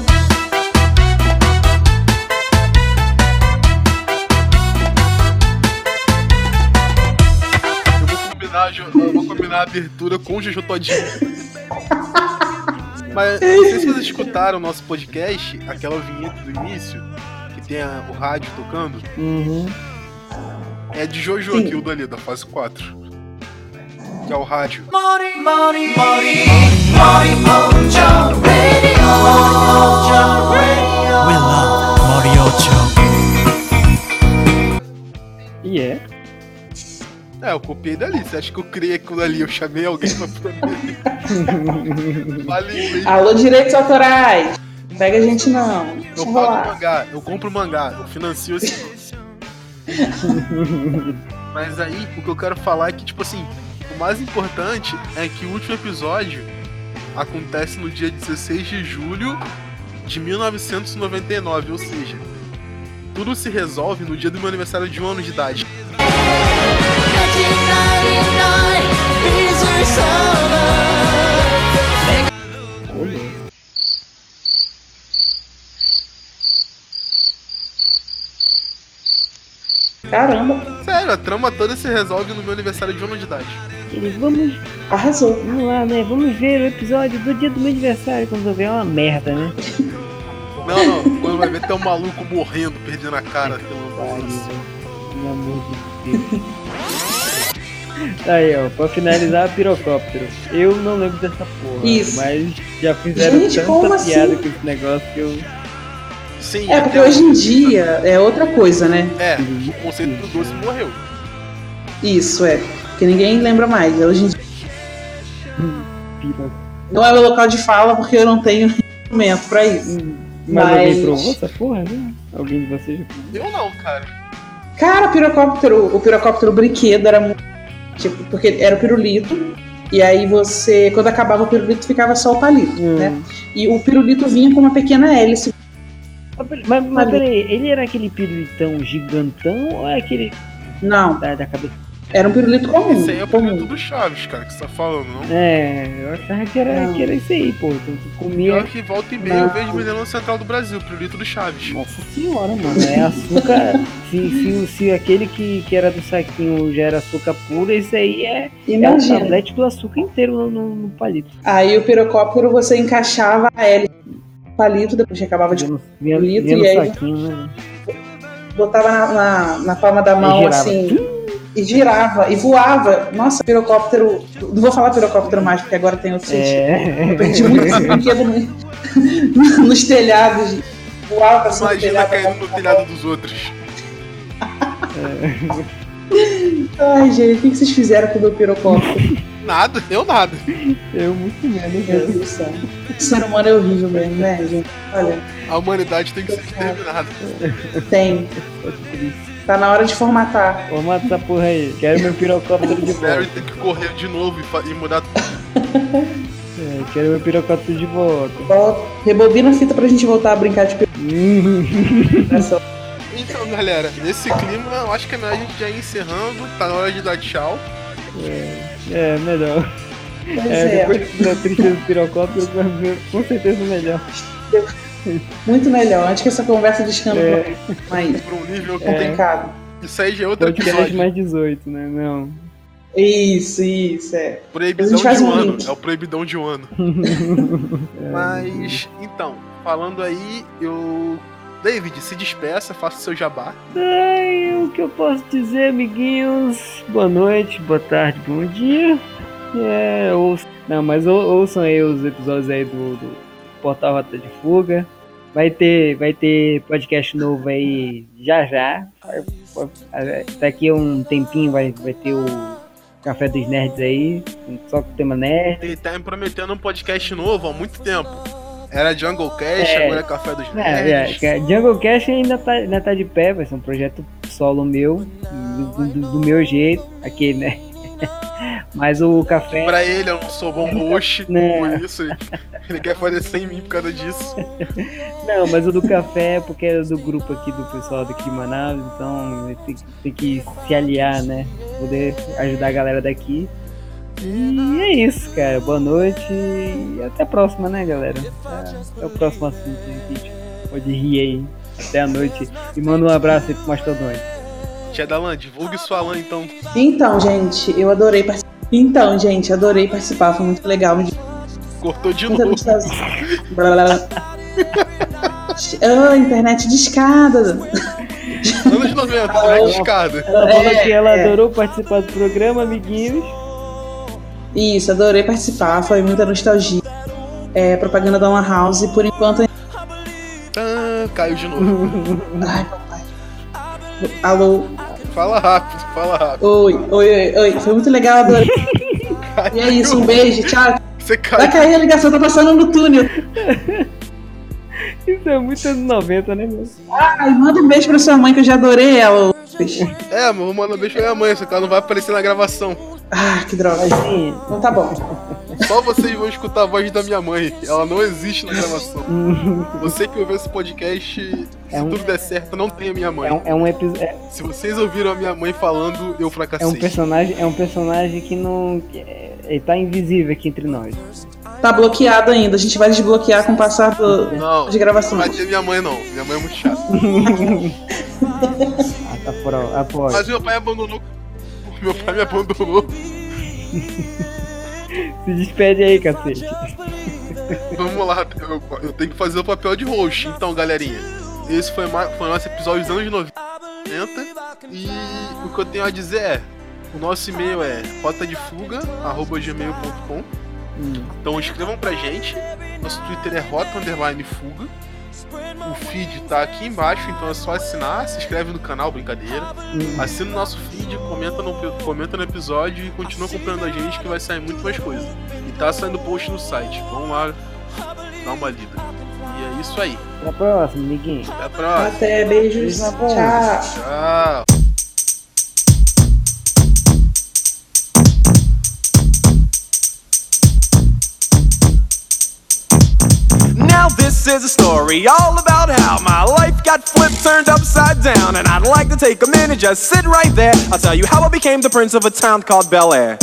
Eu vou combinar, a Jo- eu vou combinar a abertura com o Jojo Todinho. Mas não sei se vocês escutaram o nosso podcast, aquela vinheta do início, que tem a- o rádio tocando. Uhum. É de Jojo Sim. aquilo dali, da fase quatro. Que é o rádio. Mori, Mori, Mori, Mori Mojo Radio. Mojo Radio. We love Moriocho. E é. É, eu copiei dali. Você acha que eu criei aquilo ali? Eu chamei alguém pra fazer. Falei mesmo. Alô, direitos autorais. Não pega a gente não. Deixa Eu pago rolar. mangá, eu compro mangá, eu financio esse. Mas aí, o que eu quero falar é que, tipo assim, o mais importante é que o último episódio acontece no dia dezesseis de julho de mil novecentos e noventa e nove, ou seja, tudo se resolve no dia do meu aniversário de um ano de idade. Caramba. Sério, a trama toda se resolve no meu aniversário de um ano de idade. Eles vamos. Arrasou. Vamos lá, né? Vamos ver o episódio do dia do meu aniversário. Quando eu ver é uma merda, né? Não, não, quando vai ver tem um maluco morrendo, perdendo a cara pelo lance. Pelo amor de Deus. Tá aí, ó, pra finalizar, pirocóptero. Eu não lembro dessa porra. Isso. Mas já fizeram Gente, tanta como assim? piada com esse negócio que eu. Sim, É, porque hoje em dia é outra coisa, né? É, o conceito do doce morreu. Isso, é. Porque ninguém lembra mais. Hoje em dia Pira. não é meu local de fala porque eu não tenho instrumento pra isso. Mas, Mas, alguém provou essa porra, né? Alguém de vocês já provou? Eu não, cara. cara, o pirocóptero, o pirocóptero brinquedo era muito. Tipo, porque era o pirulito. E aí você, quando acabava o pirulito, ficava só o palito, Hum. né? E o pirulito vinha com uma pequena hélice. Mas, mas peraí, ele era aquele pirulitão gigantão ou é aquele. Não. Da, da cabeça? Era um pirulito comum. Esse aí é o pirulito do Chaves, cara, que você tá falando, não? É, eu achava que era, Não. que era isso aí, pô. Tu, tu comia. Pior que volta e meia eu Não. vejo vendendo no Central do Brasil, pirulito do Chaves. Nossa senhora, mano. É açúcar. se, se, se aquele que, que era do saquinho já era açúcar puro, esse aí é, é um Imagina. tablete do açúcar inteiro no, no, no palito. Aí o pirocóptero você encaixava a hélice no palito, depois que acabava de Vinha no, vinha, pirulito vinha no e aí saquinho, né? botava na, na, na palma da mão, girava. assim, e girava, e voava. Nossa, pirocóptero. Não vou falar pirocóptero mais, porque agora tem outro sentido. É. Eu perdi muito esse brinquedo no- nos telhados. Voava pra cima do Imagina telhado. caindo no telhado dos outros. Ai, gente, o que que vocês fizeram com o meu pirocóptero? Nada, eu nada. Eu muito menos, Meu cara. Deus do céu. O ser humano é horrível mesmo, né, gente? Olha, A humanidade tem que ser exterminada. tem. Tá na hora de formatar. Vou matar essa porra aí. Quero meu pirocóptero de O Barry volta. tem que correr de novo e, fa- e mudar tudo. É, quero meu pirocóptero de volta. Volta. Rebobina a fita pra gente voltar a brincar de pirocóptero. Então, galera, nesse clima, eu acho que é melhor a gente já ir encerrando. Tá na hora de dar tchau. É, é melhor. Pois É, é. depois da tristeza do pirocóptero, com certeza melhor. Muito melhor. Antes que essa conversa descamba É. mais Pra um nível complicado. Isso aí já é outro Podcast episódio. mais dezoito, né? Não. Isso, isso, é. Proibidão A gente faz de um um ano. link. É o proibidão de um ano. Mas, então, falando aí, eu. David, se despeça, faça o seu jabá. Ai, o que eu posso dizer, amiguinhos? Boa noite, boa tarde, bom dia. É, ouçam, não, mas ou, ouçam aí os episódios aí do, do Portal Rota de Fuga. Vai ter, vai ter podcast novo aí já já. Daqui a um tempinho vai, vai ter o Café dos Nerds aí, só com o tema nerd. Ele tá me prometendo um podcast novo há muito tempo. Era Jungle Cast, É. agora é Café dos É, é, Nerds. é, Jungle Cast ainda tá, ainda tá de pé, vai ser um projeto solo meu, do, do- do meu jeito, aqui, né? Mas o café. Pra ele, eu não sou bom roxo, Né. por isso ele, ele quer fazer sem mim por causa disso. Não, mas o do café é porque é do grupo aqui do pessoal daqui de Manaus, então tem, que- tem que se aliar, né? Poder ajudar a galera daqui. E é isso, cara. Boa noite e até a próxima, né, galera? Até o próximo assunto. A gente pode rir aí. Até a noite. E manda um abraço aí pro Mastodonte. Tia Dalan, divulgue sua lã então. Então, gente, eu adorei participar. Então, gente, adorei participar, foi muito legal. Cortou de Muita novo. gostosa. Blá, blá, blá. Ah, internet de escada. Anos noventa, né? De escada. Ela falou É, que ela é. adorou participar do programa, amiguinhos. Isso, adorei participar, foi muita nostalgia. É, propaganda da One House, e por enquanto. Ah, caiu de novo. Ai, papai. Alô? Fala rápido, fala rápido. Oi, oi, oi, oi. Foi muito legal, adorei. E é isso, um beijo, tchau. Você Vai cair a ligação, tô passando no túnel. Isso é muito anos noventa, né, meu? Ai, manda um beijo pra sua mãe que eu já adorei ela. É, mas vou mandar um beijo pra minha mãe, só que ela não vai aparecer na gravação. Ah, que droga. Então tá bom. Só vocês vão escutar a voz da minha mãe. Ela não existe na gravação. Você que ouviu esse podcast, se É um- tudo der certo, não tem a minha mãe. É um, é um episódio. É, Se vocês ouviram a minha mãe falando, eu é fracassei. um personagem, é um personagem que não. que é- ele tá invisível aqui entre nós. Tá bloqueado ainda, a gente vai desbloquear com o passar do, Não, de gravação. não vai ter minha mãe não. Minha mãe é muito chata. Ah, tá fora. Apoio. Mas meu pai abandonou. Meu pai me abandonou. Se despede aí, cacete. Vamos lá, eu, eu tenho que fazer o papel de host. Então, galerinha, esse foi, mais, foi o nosso episódio dos anos noventa. E o que eu tenho a dizer é: o nosso e-mail é rotadefuga arroba gmail ponto com. Então escrevam pra gente. Nosso Twitter é rota underline fuga. O feed tá aqui embaixo, então é só assinar. Se inscreve no canal, brincadeira. Assina o nosso feed, comenta no, comenta no episódio e continua acompanhando a gente que vai sair muito mais coisa. E tá saindo post no site. Vamos lá dar uma lida. E é isso aí. Até a próxima, amiguinho. Até a próxima. Até, beijos. Beijo na bunda. Tchau. Tchau. Now this is a story all about how my life got flipped, turned upside down. And I'd like to take a minute, just sit right there. I'll tell you how I became the prince of a town called Bel Air.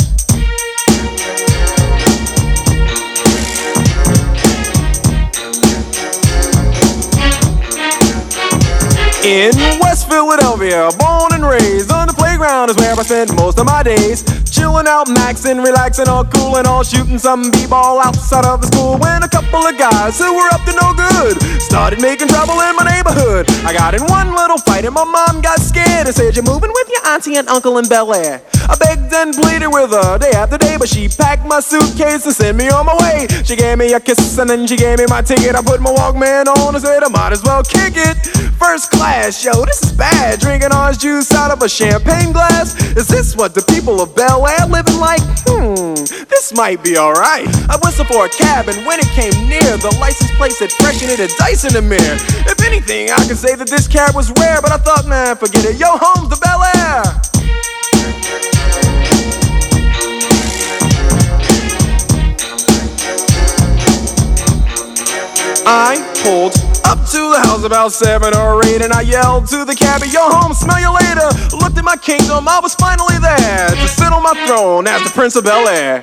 In West Philadelphia, born and raised on the playground is where I spent most of my days. Chilling out, maxing, relaxing, all cool and all shooting some b-ball outside of the school. When a couple of guys who were up to no good started making trouble in my neighborhood. I got in one little fight and my mom got scared and said, "You're moving with your auntie and uncle in Bel Air." I begged and pleaded with her day after day, but she packed my suitcase and sent me on my way. She gave me a kiss and then she gave me my ticket. I put my Walkman on and said I might as well kick it. First class, yo, this is bad. Drinking orange juice out of a champagne glass. Is this what the people of Bel Air living like? Hmm, this might be alright. I whistled for a cab and when it came near, the license plate said fresh and it had dice in the mirror. If anything, I could say that this cab was rare, but I thought, man, forget it. Yo, home to Bel Air. I pulled up to the house about seven or eight, and I yelled to the cabbie, "Yo, home, smell you later." Looked at my kingdom, I was finally there to sit on my throne as the Prince of Bel Air.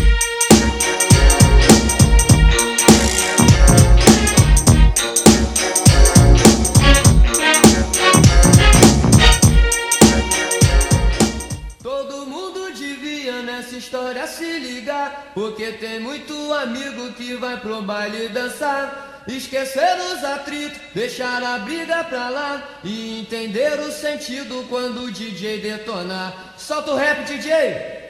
Todo mundo devia nessa história se ligar, porque tem muito amigo que vai pro baile dançar. esquecer os atritos, deixar a briga pra lá e entender o sentido quando o D J detonar. Solta o rap, D J!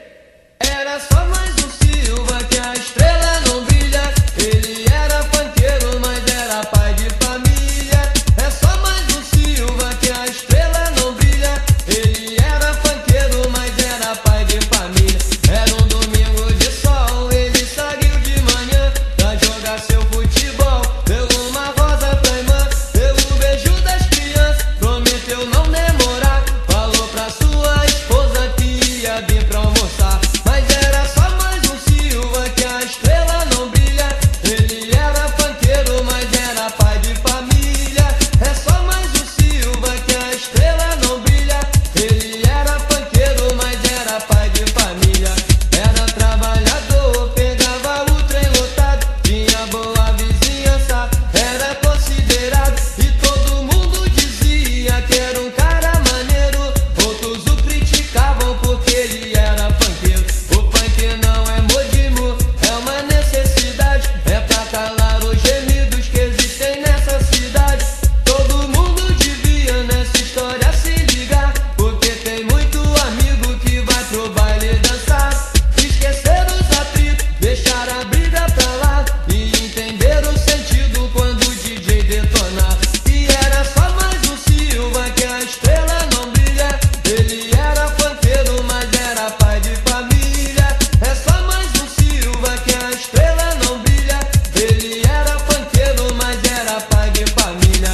Era só mais um Silva que a estrela não brilha. Ele era funkeiro, mas era pai de família. É só mais um Silva que a estrela não brilha. Ele era funkeiro, mas era pai de família. Era um domingo de sol, ele saiu de manhã pra jogar seu futebol. Deu uma rosa pra irmã, deu o beijo das crianças, prometeu não demorar. Falou pra sua esposa que ia vir pra almoçar. Mas era só mais um Silva que a estrela não brilha. Ele era funkeiro, mas era pai de família. É só mais um Silva que a estrela não brilha. Ele era funkeiro, mas era pai de família. Era trabalhador, pegava o trem lotado, tinha boa vizinhança, era considerado. E todo mundo dizia que era um cara maneiro. Outros o criticavam porque ele era funkeiro. O funk não é modismo, é uma necessidade. É pra calar os gemidos que existem nessa cidade. Todo mundo devia nessa história se ligar, porque tem muito amigo que vai pro baile dançar. Esquecer os atritos, deixar a briga pra lá e entender o sentido quando o D J detonar. E era só mais um Silva que a estrela não brilha. Ele era funkeiro, mas era pai de família. É só mais um Silva que a estrela não brilha. Ele era funkeiro, mas era pai de família.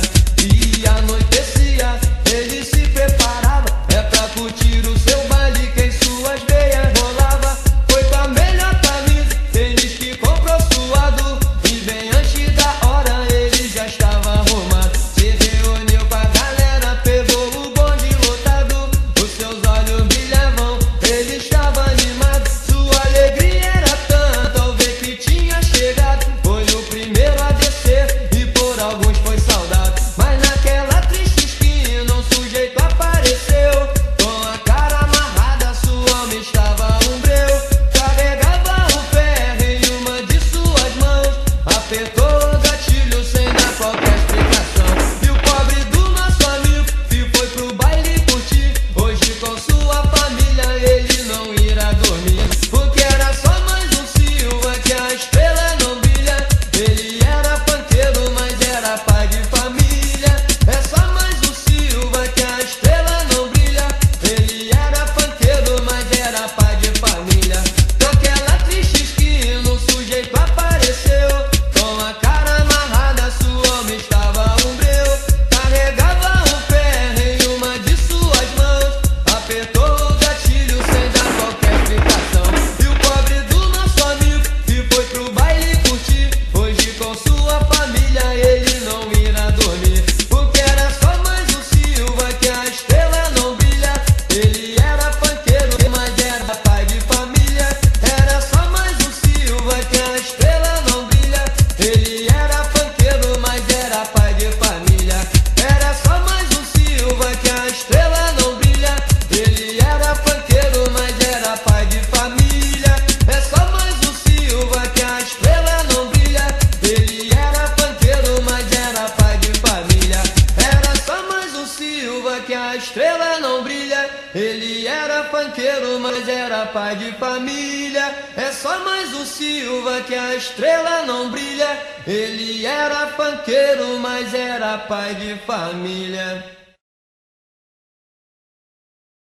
E anoitecia, ele se preparava, é pra curtir o seu baile que em suas veias rolava. Foi com a melhor camisa, tênis que comprou suado, e bem antes da hora ele já estava arrumado. Se reuniu com a galera, pegou o bonde lotado, os seus olhos brilhavam, ele estava animado. Sua alegria era tanta ao ver que tinha chegado. Foi o primeiro a descer e por alguns foi saudado. Mas naquela triste esquina um sujeito apareceu, com a cara amarrada, sua alma estava um breu. Carregava o ferro em uma de suas mãos, apertou o gatilho sem dar qualquer explicação. E o pobre do nosso amigo que foi pro baile curtir, hoje com sua família ele não irá dormir. Porque era só mais um Silva que a estrela não brilha. Ele era funkeiro, mas era pai de família. É só mais um Silva que a estrela não brilha. Ele era funkeiro, mas era pai de família. Naquela triste esquina um sujeito apareceu, com a cara amarrada, sua alma estava um breu. Carregava um ferro em uma de suas mãos, apertou o gatilho sem dar qualquer explicação. E o pobre do nosso amigo que foi pro baile curtir, hoje com sua família ele não irá dormir. Porque era só mais um Silva que a estrela não brilha. Ele era funkeiro, mas era pai de família. Era só mais um Silva que a estrela não brilha. Ele era funkeiro, mas era pai de família. Era só mais um Silva que a estrela não brilha. Ele era funkeiro, mas era pai de família. É só mais um Silva que a estrela não brilha. Ele era funkeiro, mas era pai de família. Era só mais um Silva que a estrela não brilha. Ele era funkeiro, mas era pai de família. É só mais um Silva que a estrela não brilha. Ele era funkeiro, mas era pai de família.